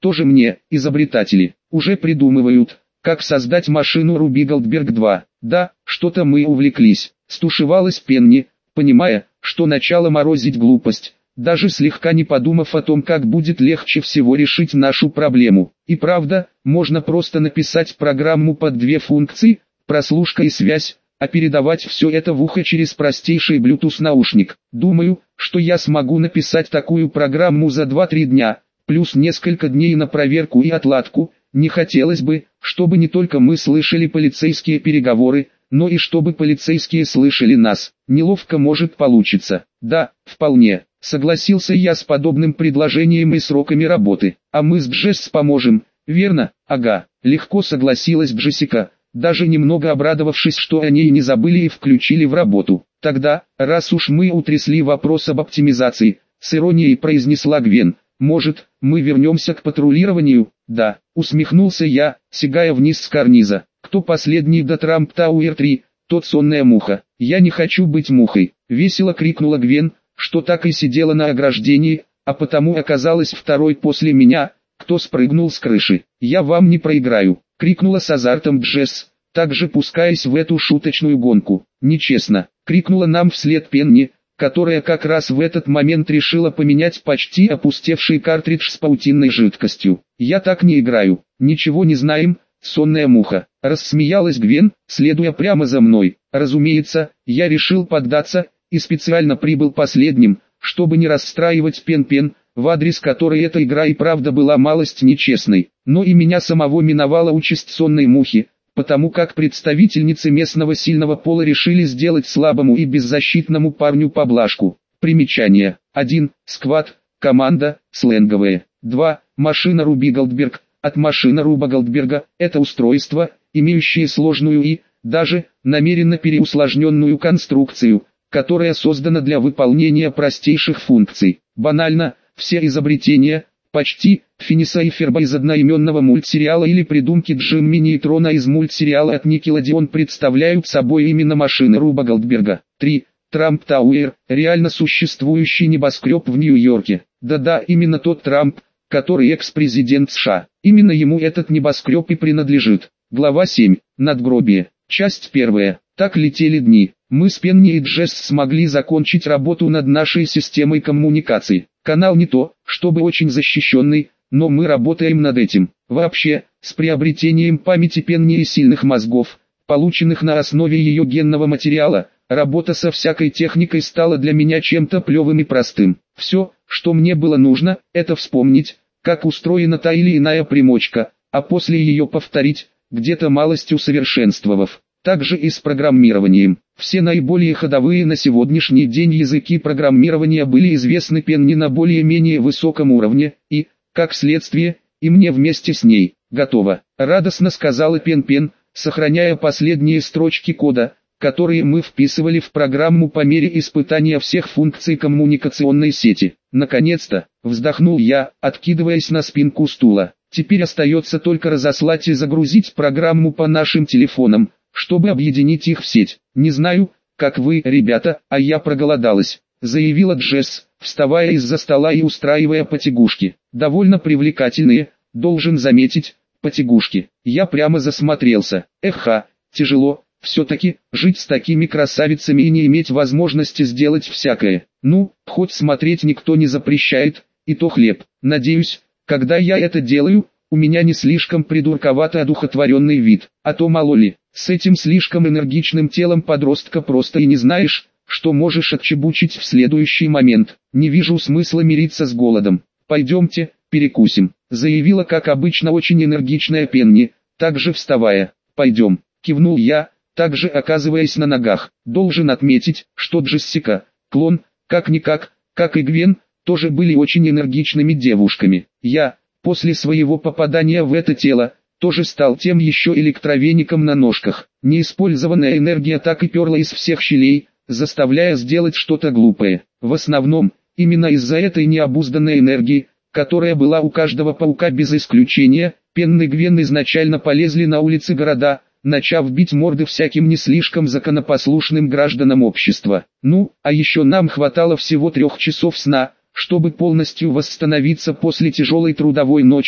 тоже мне, изобретатели, уже придумывают, как создать машину Руби Голдберг два. Да, что-то мы увлеклись. Стушевалась Пенни, понимая, что начало морозить глупость, даже слегка не подумав о том, как будет легче всего решить нашу проблему. И правда, можно просто написать программу под две функции, прослушка и связь, а передавать все это в ухо через простейший Bluetooth наушник. Думаю, что я смогу написать такую программу за два-три дня, плюс несколько дней на проверку и отладку. Не хотелось бы, чтобы не только мы слышали полицейские переговоры, но и чтобы полицейские слышали нас. Неловко может получиться. Да, вполне. Согласился я с подобным предложением и сроками работы. А мы с Джесс поможем, верно? Ага. Легко согласилась Джессика, даже немного обрадовавшись, что они не забыли и включили в работу. Тогда, раз уж мы утрясли вопрос об оптимизации, с иронией произнесла Гвен, может, мы вернемся к патрулированию? Да, усмехнулся я, сигая вниз с карниза. Кто последний до Трамп Тауэр три, тот сонная муха. Я не хочу быть мухой, весело крикнула Гвен, что так и сидела на ограждении, а потому оказалась второй после меня, кто спрыгнул с крыши. Я вам не проиграю, крикнула с азартом Джесс, также пускаясь в эту шуточную гонку. Нечестно, крикнула нам вслед Пенни, которая как раз в этот момент решила поменять почти опустевший картридж с паутинной жидкостью. Я так не играю, ничего не знаем, сонная муха. Рассмеялась Гвен, следуя прямо за мной. Разумеется, я решил поддаться, и специально прибыл последним, чтобы не расстраивать Пен-Пен, в адрес которой эта игра и правда была малость нечестной. Но и меня самого миновала участь сонной мухи, потому как представительницы местного сильного пола решили сделать слабому и беззащитному парню поблажку. Примечание. один. Сквад, команда, сленговые. два. Машина Руби Голдберг. От машина Руба Голдберга – это устройство, имеющее сложную и, даже, намеренно переусложненную конструкцию, которая создана для выполнения простейших функций. Банально, все изобретения, почти, Финиса и Ферба из одноименного мультсериала или придумки Джимми Нейтрона из мультсериала от Nickelodeon представляют собой именно машины Руба Голдберга. три. Трамп Тауэр, реально существующий небоскреб в Нью-Йорке. Да-да, именно тот Трамп, который экс-президент США. Именно ему этот небоскреб и принадлежит. Глава семь. Надгробие. Часть первая. Так летели дни. Мы с Пенни и Джесс смогли закончить работу над нашей системой коммуникаций. Канал не то, чтобы очень защищенный, но мы работаем над этим. Вообще, с приобретением памяти Пенни и сильных мозгов, полученных на основе ее генного материала, работа со всякой техникой стала для меня чем-то плевым и простым. Все, что мне было нужно, это вспомнить, как устроена та или иная примочка, а после ее повторить, где-то малость усовершенствовав. Также и с программированием. Все наиболее ходовые на сегодняшний день языки программирования были известны Пенни на более-менее высоком уровне, и, как следствие, и мне вместе с ней. Готово, радостно сказала Пен-Пен, сохраняя последние строчки кода, которые мы вписывали в программу по мере испытания всех функций коммуникационной сети. Наконец-то, вздохнул я, откидываясь на спинку стула. Теперь остается только разослать и загрузить программу по нашим телефонам, чтобы объединить их в сеть. Не знаю, как вы, ребята, а я проголодалась, заявила Джесс, вставая из-за стола и устраивая потягушки. Довольно привлекательные, должен заметить, потягушки. Я прямо засмотрелся. Эха, тяжело, все-таки, жить с такими красавицами и не иметь возможности сделать всякое. Ну, хоть смотреть никто не запрещает, и то хлеб. Надеюсь, когда я это делаю, у меня не слишком придурковато одухотворенный вид, а то мало ли, с этим слишком энергичным телом подростка просто и не знаешь, что можешь отчебучить в следующий момент. Не вижу смысла мириться с голодом. Пойдемте, перекусим, заявила как обычно очень энергичная Пенни, также вставая. Пойдем, кивнул я, также оказываясь на ногах. Должен отметить, что Джессика, клон, как-никак, как и Гвен, тоже были очень энергичными девушками. Я, после своего попадания в это тело, тоже стал тем еще электровеником на ножках. Неиспользованная энергия так и перла из всех щелей, заставляя сделать что-то глупое. В основном, именно из-за этой необузданной энергии, которая была у каждого паука без исключения, Пен и Гвен изначально полезли на улицы города, начав бить морды всяким не слишком законопослушным гражданам общества. Ну, а еще нам хватало всего трех часов сна, чтобы полностью восстановиться после тяжелой трудовой ночи,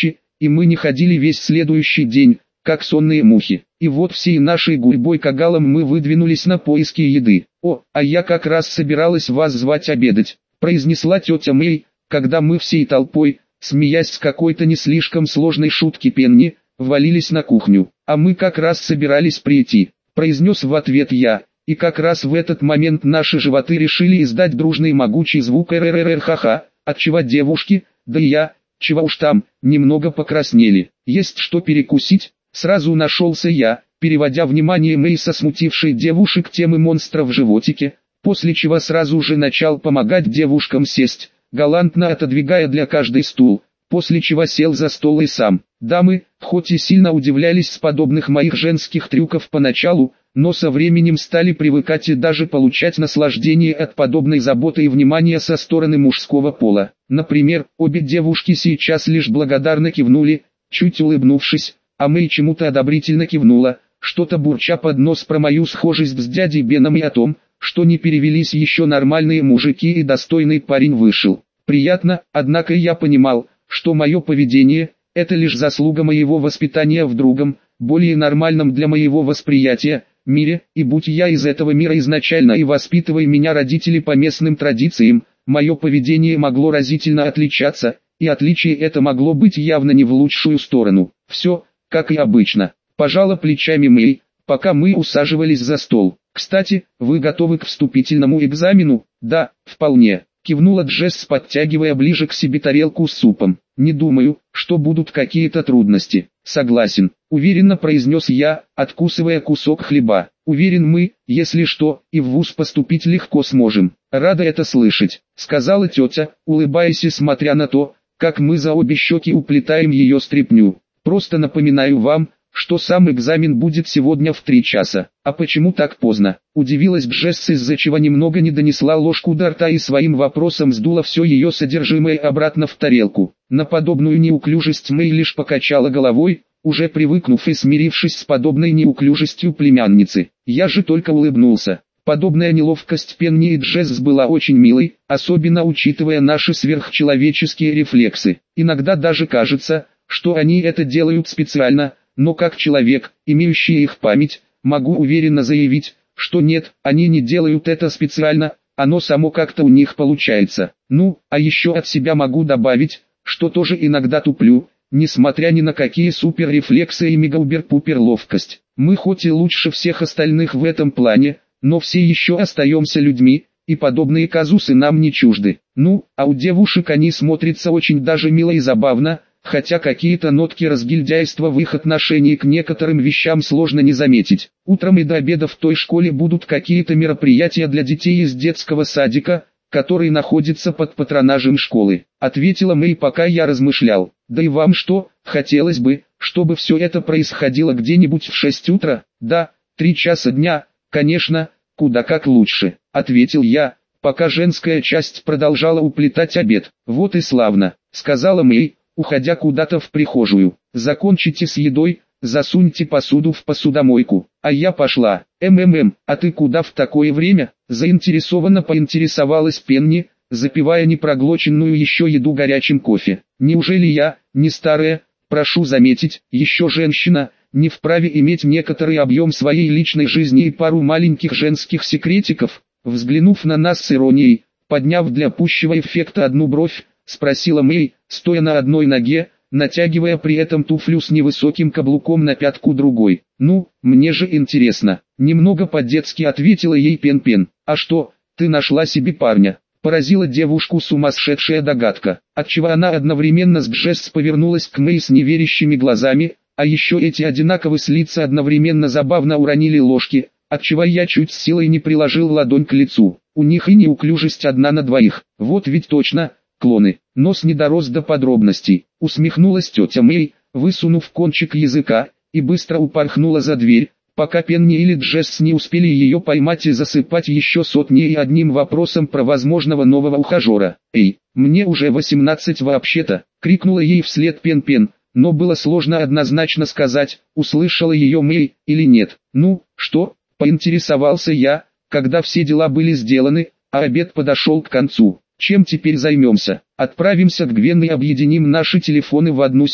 и мы не ходили весь следующий день, как сонные мухи. И вот всей нашей гурьбой кагалом мы выдвинулись на поиски еды. «О, а я как раз собиралась вас звать обедать», произнесла тетя Мэй, когда мы всей толпой, смеясь с какой-то не слишком сложной шутки Пенни, ввалились на кухню. «А мы как раз собирались прийти», произнес в ответ я, и как раз в этот момент наши животы решили издать дружный могучий звук эр-эр-эр-ха-ха, отчего девушки, да и я, чего уж там, немного покраснели. «Есть что перекусить?» Сразу нашелся я, переводя внимание Мэй со смутившей девушек темы монстра в животике, после чего сразу же начал помогать девушкам сесть, галантно отодвигая для каждой стул, после чего сел за стол и сам. Дамы, хоть и сильно удивлялись с подобных моих женских трюков поначалу, но со временем стали привыкать и даже получать наслаждение от подобной заботы и внимания со стороны мужского пола. Например, обе девушки сейчас лишь благодарно кивнули, чуть улыбнувшись, а Мэй чему-то одобрительно кивнула, что-то бурча под нос про мою схожесть с дядей Беном и о том, что не перевелись еще нормальные мужики и достойный парень вышел. Приятно, однако я понимал, что мое поведение – это лишь заслуга моего воспитания в другом, более нормальном для моего восприятия, мире, и будь я из этого мира изначально и воспитывая меня родители по местным традициям, мое поведение могло разительно отличаться, и отличие это могло быть явно не в лучшую сторону. Все, как и обычно, пожала плечами Мэй, пока мы усаживались за стол. «Кстати, вы готовы к вступительному экзамену?» «Да, вполне», кивнула Джесс, подтягивая ближе к себе тарелку с супом. «Не думаю, что будут какие-то трудности». «Согласен», уверенно произнес я, откусывая кусок хлеба. «Уверен, мы, если что, и в вуз поступить легко сможем». «Рада это слышать», сказала тетя, улыбаясь и смотря на то, как мы за обе щеки уплетаем ее стряпню. «Просто напоминаю вам, что сам экзамен будет сегодня в три часа. А почему так поздно?» Удивилась Джесс, из-за чего немного не донесла ложку до рта и своим вопросом сдула все ее содержимое обратно в тарелку. На подобную неуклюжесть Мэй лишь покачала головой, уже привыкнув и смирившись с подобной неуклюжестью племянницы. Я же только улыбнулся. Подобная неловкость Пенни и Джесс была очень милой, особенно учитывая наши сверхчеловеческие рефлексы. Иногда даже кажется, что они это делают специально, но как человек, имеющий их память, могу уверенно заявить, что нет, они не делают это специально, оно само как-то у них получается. Ну, а еще от себя могу добавить, что тоже иногда туплю, несмотря ни на какие суперрефлексы и мегаубер-пупер ловкость. Мы хоть и лучше всех остальных в этом плане, но все еще остаемся людьми, и подобные казусы нам не чужды. Ну, а у девушек они смотрятся очень даже мило и забавно, хотя какие-то нотки разгильдяйства в их отношении к некоторым вещам сложно не заметить. Утром и до обеда в той школе будут какие-то мероприятия для детей из детского садика, который находится под патронажем школы, ответила Мэй, пока я размышлял. Да и вам что, хотелось бы, чтобы все это происходило где-нибудь в шесть утра? Да, три часа дня, конечно, куда как лучше, ответил я, пока женская часть продолжала уплетать обед. Вот и славно, сказала Мэй, уходя куда-то в прихожую. Закончите с едой, засуньте посуду в посудомойку. А я пошла. МММ, а ты куда в такое время? Заинтересованно поинтересовалась Пенни, запивая непроглоченную еще еду горячим кофе. Неужели я, не старая, прошу заметить, еще женщина, не вправе иметь некоторый объем своей личной жизни и пару маленьких женских секретиков? Взглянув на нас с иронией, подняв для пущего эффекта одну бровь, спросила Мэй, стоя на одной ноге, натягивая при этом туфлю с невысоким каблуком на пятку другой. «Ну, мне же интересно», — немного по-детски ответила ей Пен-Пен. «А что, ты нашла себе парня?» Поразила девушку сумасшедшая догадка, отчего она одновременно с Джесс повернулась к Мэй с неверящими глазами, а еще эти одинаковые лица одновременно забавно уронили ложки, отчего я чуть с силой не приложил ладонь к лицу. У них и неуклюжесть одна на двоих, вот ведь точно, клоны. Нос не дорос до подробностей, усмехнулась тетя Мэй, высунув кончик языка, и быстро упорхнула за дверь, пока Пенни или Джесс не успели ее поймать и засыпать еще сотней и одним вопросом про возможного нового ухажера. «Эй, мне уже восемнадцать вообще-то!» — крикнула ей вслед Пен-Пен, но было сложно однозначно сказать, услышала ее Мэй или нет. «Ну, что?» — поинтересовался я, когда все дела были сделаны, а обед подошел к концу. «Чем теперь займемся? Отправимся к Гвен и объединим наши телефоны в одну сеть?»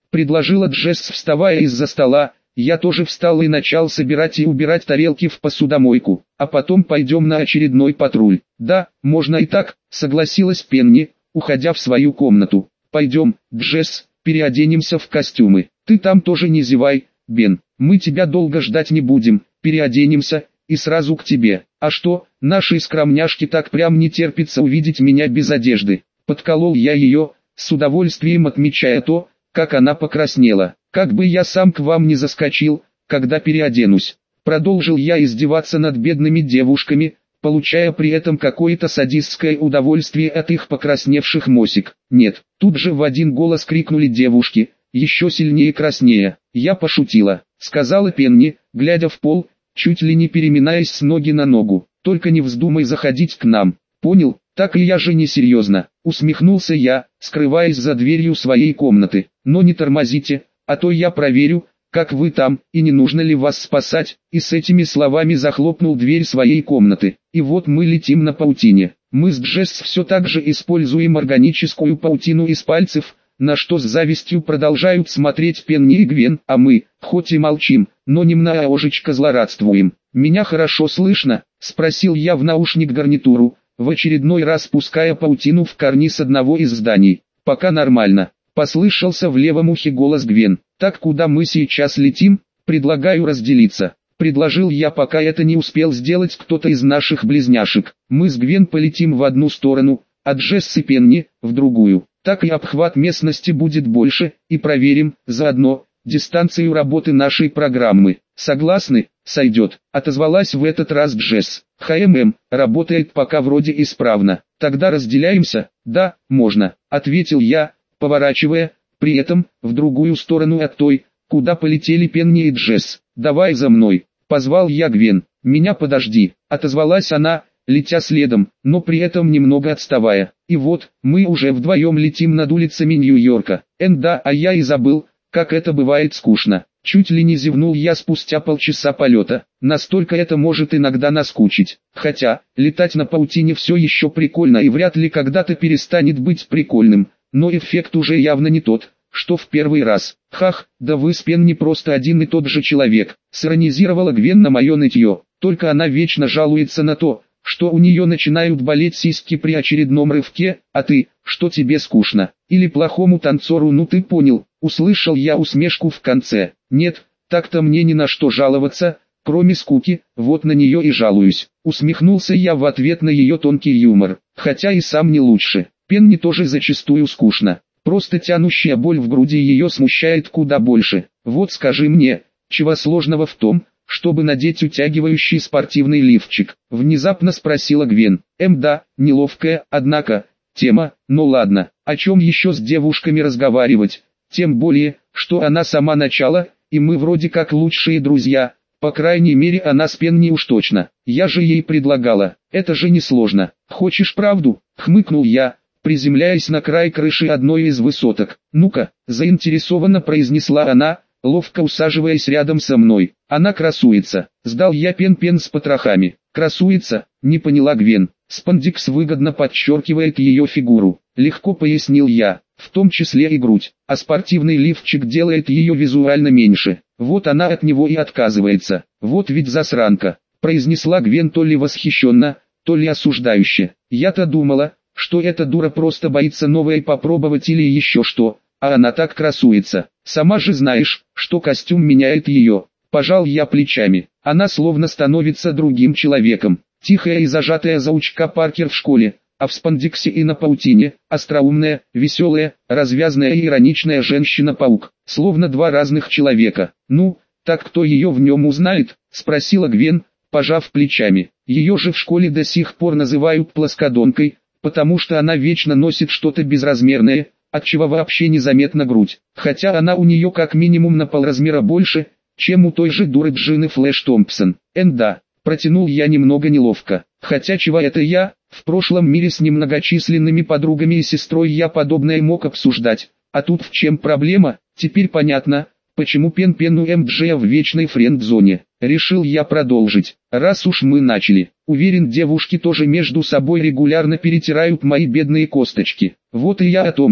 предложила Джесс, вставая из-за стола. Я тоже встал и начал собирать и убирать тарелки в посудомойку, а потом пойдем на очередной патруль. Да, можно и так, согласилась Пенни, уходя в свою комнату. Пойдем, Джесс, переоденемся в костюмы. Ты там тоже не зевай, Бен, мы тебя долго ждать не будем, переоденемся и сразу к тебе. А что, нашей скромняшке так прям не терпится увидеть меня без одежды. Подколол я ее, с удовольствием отмечая то, как она покраснела. Как бы я сам к вам не заскочил, когда переоденусь. Продолжил я издеваться над бедными девушками, получая при этом какое-то садистское удовольствие от их покрасневших мосик. Нет, тут же в один голос крикнули девушки, еще сильнее краснея. Я пошутила, сказала Пенни, глядя в пол, чуть ли не переминаясь с ноги на ногу. Только не вздумай заходить к нам. Понял? Так и я же не серьезно. Усмехнулся я, скрываясь за дверью своей комнаты. Но не тормозите, а то я проверю, как вы там, и не нужно ли вас спасать, и с этими словами захлопнул дверь своей комнаты. И вот мы летим на паутине. Мы с Джесс все так же используем органическую паутину из пальцев, на что с завистью продолжают смотреть Пенни и Гвен, а мы, хоть и молчим, но немножечко злорадствуем. «Меня хорошо слышно?» – спросил я в наушник гарнитуру, в очередной раз пуская паутину в карниз одного из зданий. «Пока нормально». Послышался в левом ухе голос Гвен. «Так куда мы сейчас летим? Предлагаю разделиться». Предложил я, пока это не успел сделать кто-то из наших близняшек. Мы с Гвен полетим в одну сторону, а Джесс и Пенни – в другую. Так и обхват местности будет больше, и проверим, заодно, дистанцию работы нашей программы. Согласны? Сойдет. Отозвалась в этот раз Джесс. ХММ, работает пока вроде исправно. Тогда разделяемся? Да, можно, ответил я, поворачивая, при этом, в другую сторону от той, куда полетели Пенни и Джесс. «Давай за мной», — позвал я Гвен. «Меня подожди», — отозвалась она, летя следом, но при этом немного отставая. И вот, мы уже вдвоем летим над улицами Нью-Йорка. Эн да, а я и забыл, как это бывает скучно. Чуть ли не зевнул я спустя полчаса полета. Настолько это может иногда наскучить. Хотя, летать на паутине все еще прикольно и вряд ли когда-то перестанет быть прикольным. Но эффект уже явно не тот, что в первый раз. «Хах, да вы с Пенни просто один и тот же человек», — сиронизировала Гвен на мое нытье. Только она вечно жалуется на то, что у нее начинают болеть сиськи при очередном рывке, а ты, что тебе скучно, или плохому танцору, ну ты понял. Услышал я усмешку в конце. Нет, так-то мне ни на что жаловаться, кроме скуки, вот на нее и жалуюсь. Усмехнулся я в ответ на ее тонкий юмор, хотя и сам не лучше. Пенни тоже зачастую скучно. Просто тянущая боль в груди ее смущает куда больше. Вот скажи мне, чего сложного в том, чтобы надеть утягивающий спортивный лифчик? Внезапно спросила Гвен. Эм да, неловкая, однако, тема, ну ладно, о чем еще с девушками разговаривать? Тем более, что она сама начала, и мы вроде как лучшие друзья. По крайней мере она с Пенни уж точно. Я же ей предлагала, это же несложно. Хочешь правду? Хмыкнул я, приземляясь на край крыши одной из высоток. «Ну-ка», — заинтересованно произнесла она, ловко усаживаясь рядом со мной. «Она красуется», — сдал я Пен-Пен с потрохами. «Красуется?» — не поняла Гвен. «Спандекс выгодно подчеркивает ее фигуру», — легко пояснил я, в том числе и грудь, а спортивный лифчик делает ее визуально меньше. Вот она от него и отказывается. Вот ведь засранка, — произнесла Гвен то ли восхищенно, то ли осуждающе. Я-то думала, что эта дура просто боится новое попробовать или еще что, а она так красуется. Сама же знаешь, что костюм меняет ее. Пожал я плечами. Она словно становится другим человеком. Тихая и зажатая заучка Паркер в школе, а в спандексе и на паутине, остроумная, веселая, развязная и ироничная женщина-паук. Словно два разных человека. Ну, так кто ее в нем узнает? Спросила Гвен, пожав плечами. Ее же в школе до сих пор называют плоскодонкой, потому что она вечно носит что-то безразмерное, отчего вообще незаметна грудь. Хотя она у нее как минимум на полразмера больше, чем у той же дуры Джины Флэш Томпсон. Эн да, протянул я немного неловко. Хотя чего это я, в прошлом мире с немногочисленными подругами и сестрой я подобное мог обсуждать. А тут в чем проблема? Теперь понятно, почему Пен-Пен у эм джей в вечной френд-зоне. Решил я продолжить. Раз уж мы начали, уверен, девушки тоже между собой регулярно перетирают мои бедные косточки. Вот и я о том же.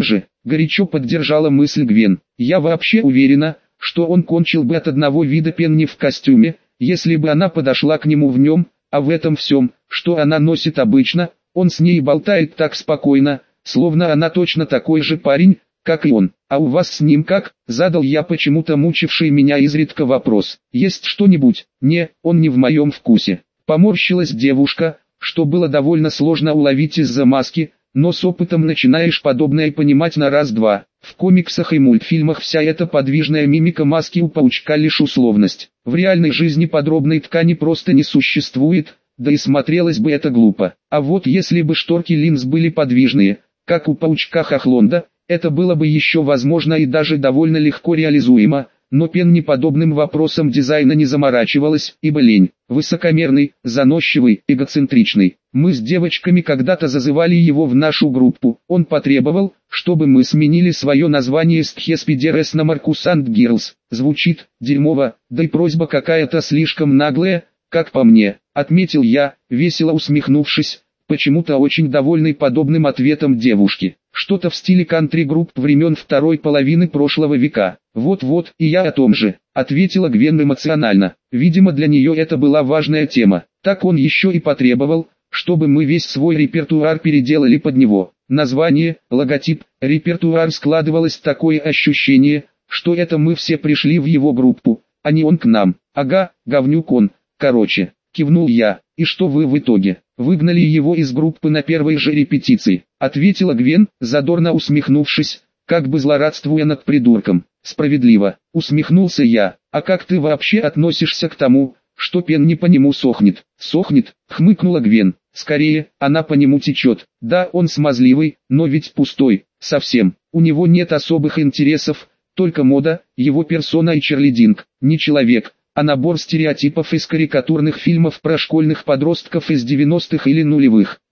горячо поддержала мысль Гвен. Я вообще уверена, что он кончил бы от одного вида Пенни в костюме, если бы она подошла к нему в нем, а в этом всем, что она носит обычно, он с ней болтает так спокойно, словно она точно такой же парень, как и он. А у вас с ним как? Задал я почему-то мучивший меня изредка вопрос. Есть что-нибудь? Не, он не в моем вкусе. Поморщилась девушка, что было довольно сложно уловить из-за маски, но с опытом начинаешь подобное понимать на раз-два. В комиксах и мультфильмах вся эта подвижная мимика маски у паучка лишь условность. В реальной жизни подробной ткани просто не существует, да и смотрелось бы это глупо. А вот если бы шторки линз были подвижные, как у паучка Хохлонда, это было бы еще возможно и даже довольно легко реализуемо, но Пенни подобным вопросом дизайна не заморачивалась, ибо лень. Высокомерный, заносчивый, эгоцентричный. Мы с девочками когда-то зазывали его в нашу группу. Он потребовал, чтобы мы сменили свое название с Тхеспидерес на Маркус and Girls. Звучит дерьмово, да и просьба какая-то слишком наглая, как по мне, отметил я, весело усмехнувшись, почему-то очень довольный подобным ответом девушки. Что-то в стиле кантри-групп времен второй половины прошлого века. Вот-вот, и я о том же, ответила Гвен эмоционально. Видимо, для нее это была важная тема. Так он еще и потребовал, чтобы мы весь свой репертуар переделали под него. Название, логотип, репертуар, складывалось такое ощущение, что это мы все пришли в его группу, а не он к нам. Ага, говнюк он, короче, кивнул я. И что вы в итоге? Выгнали его из группы на первой же репетиции, ответила Гвен, задорно усмехнувшись, как бы злорадствуя над придурком. Справедливо, усмехнулся я. А как ты вообще относишься к тому, что Пенни по нему сохнет? Сохнет, хмыкнула Гвен. Скорее, она по нему течет. Да, он смазливый, но ведь пустой, совсем. У него нет особых интересов, только мода, его персона и черлидинг. Не человек, а набор стереотипов из карикатурных фильмов про школьных подростков из девяностых или нулевых.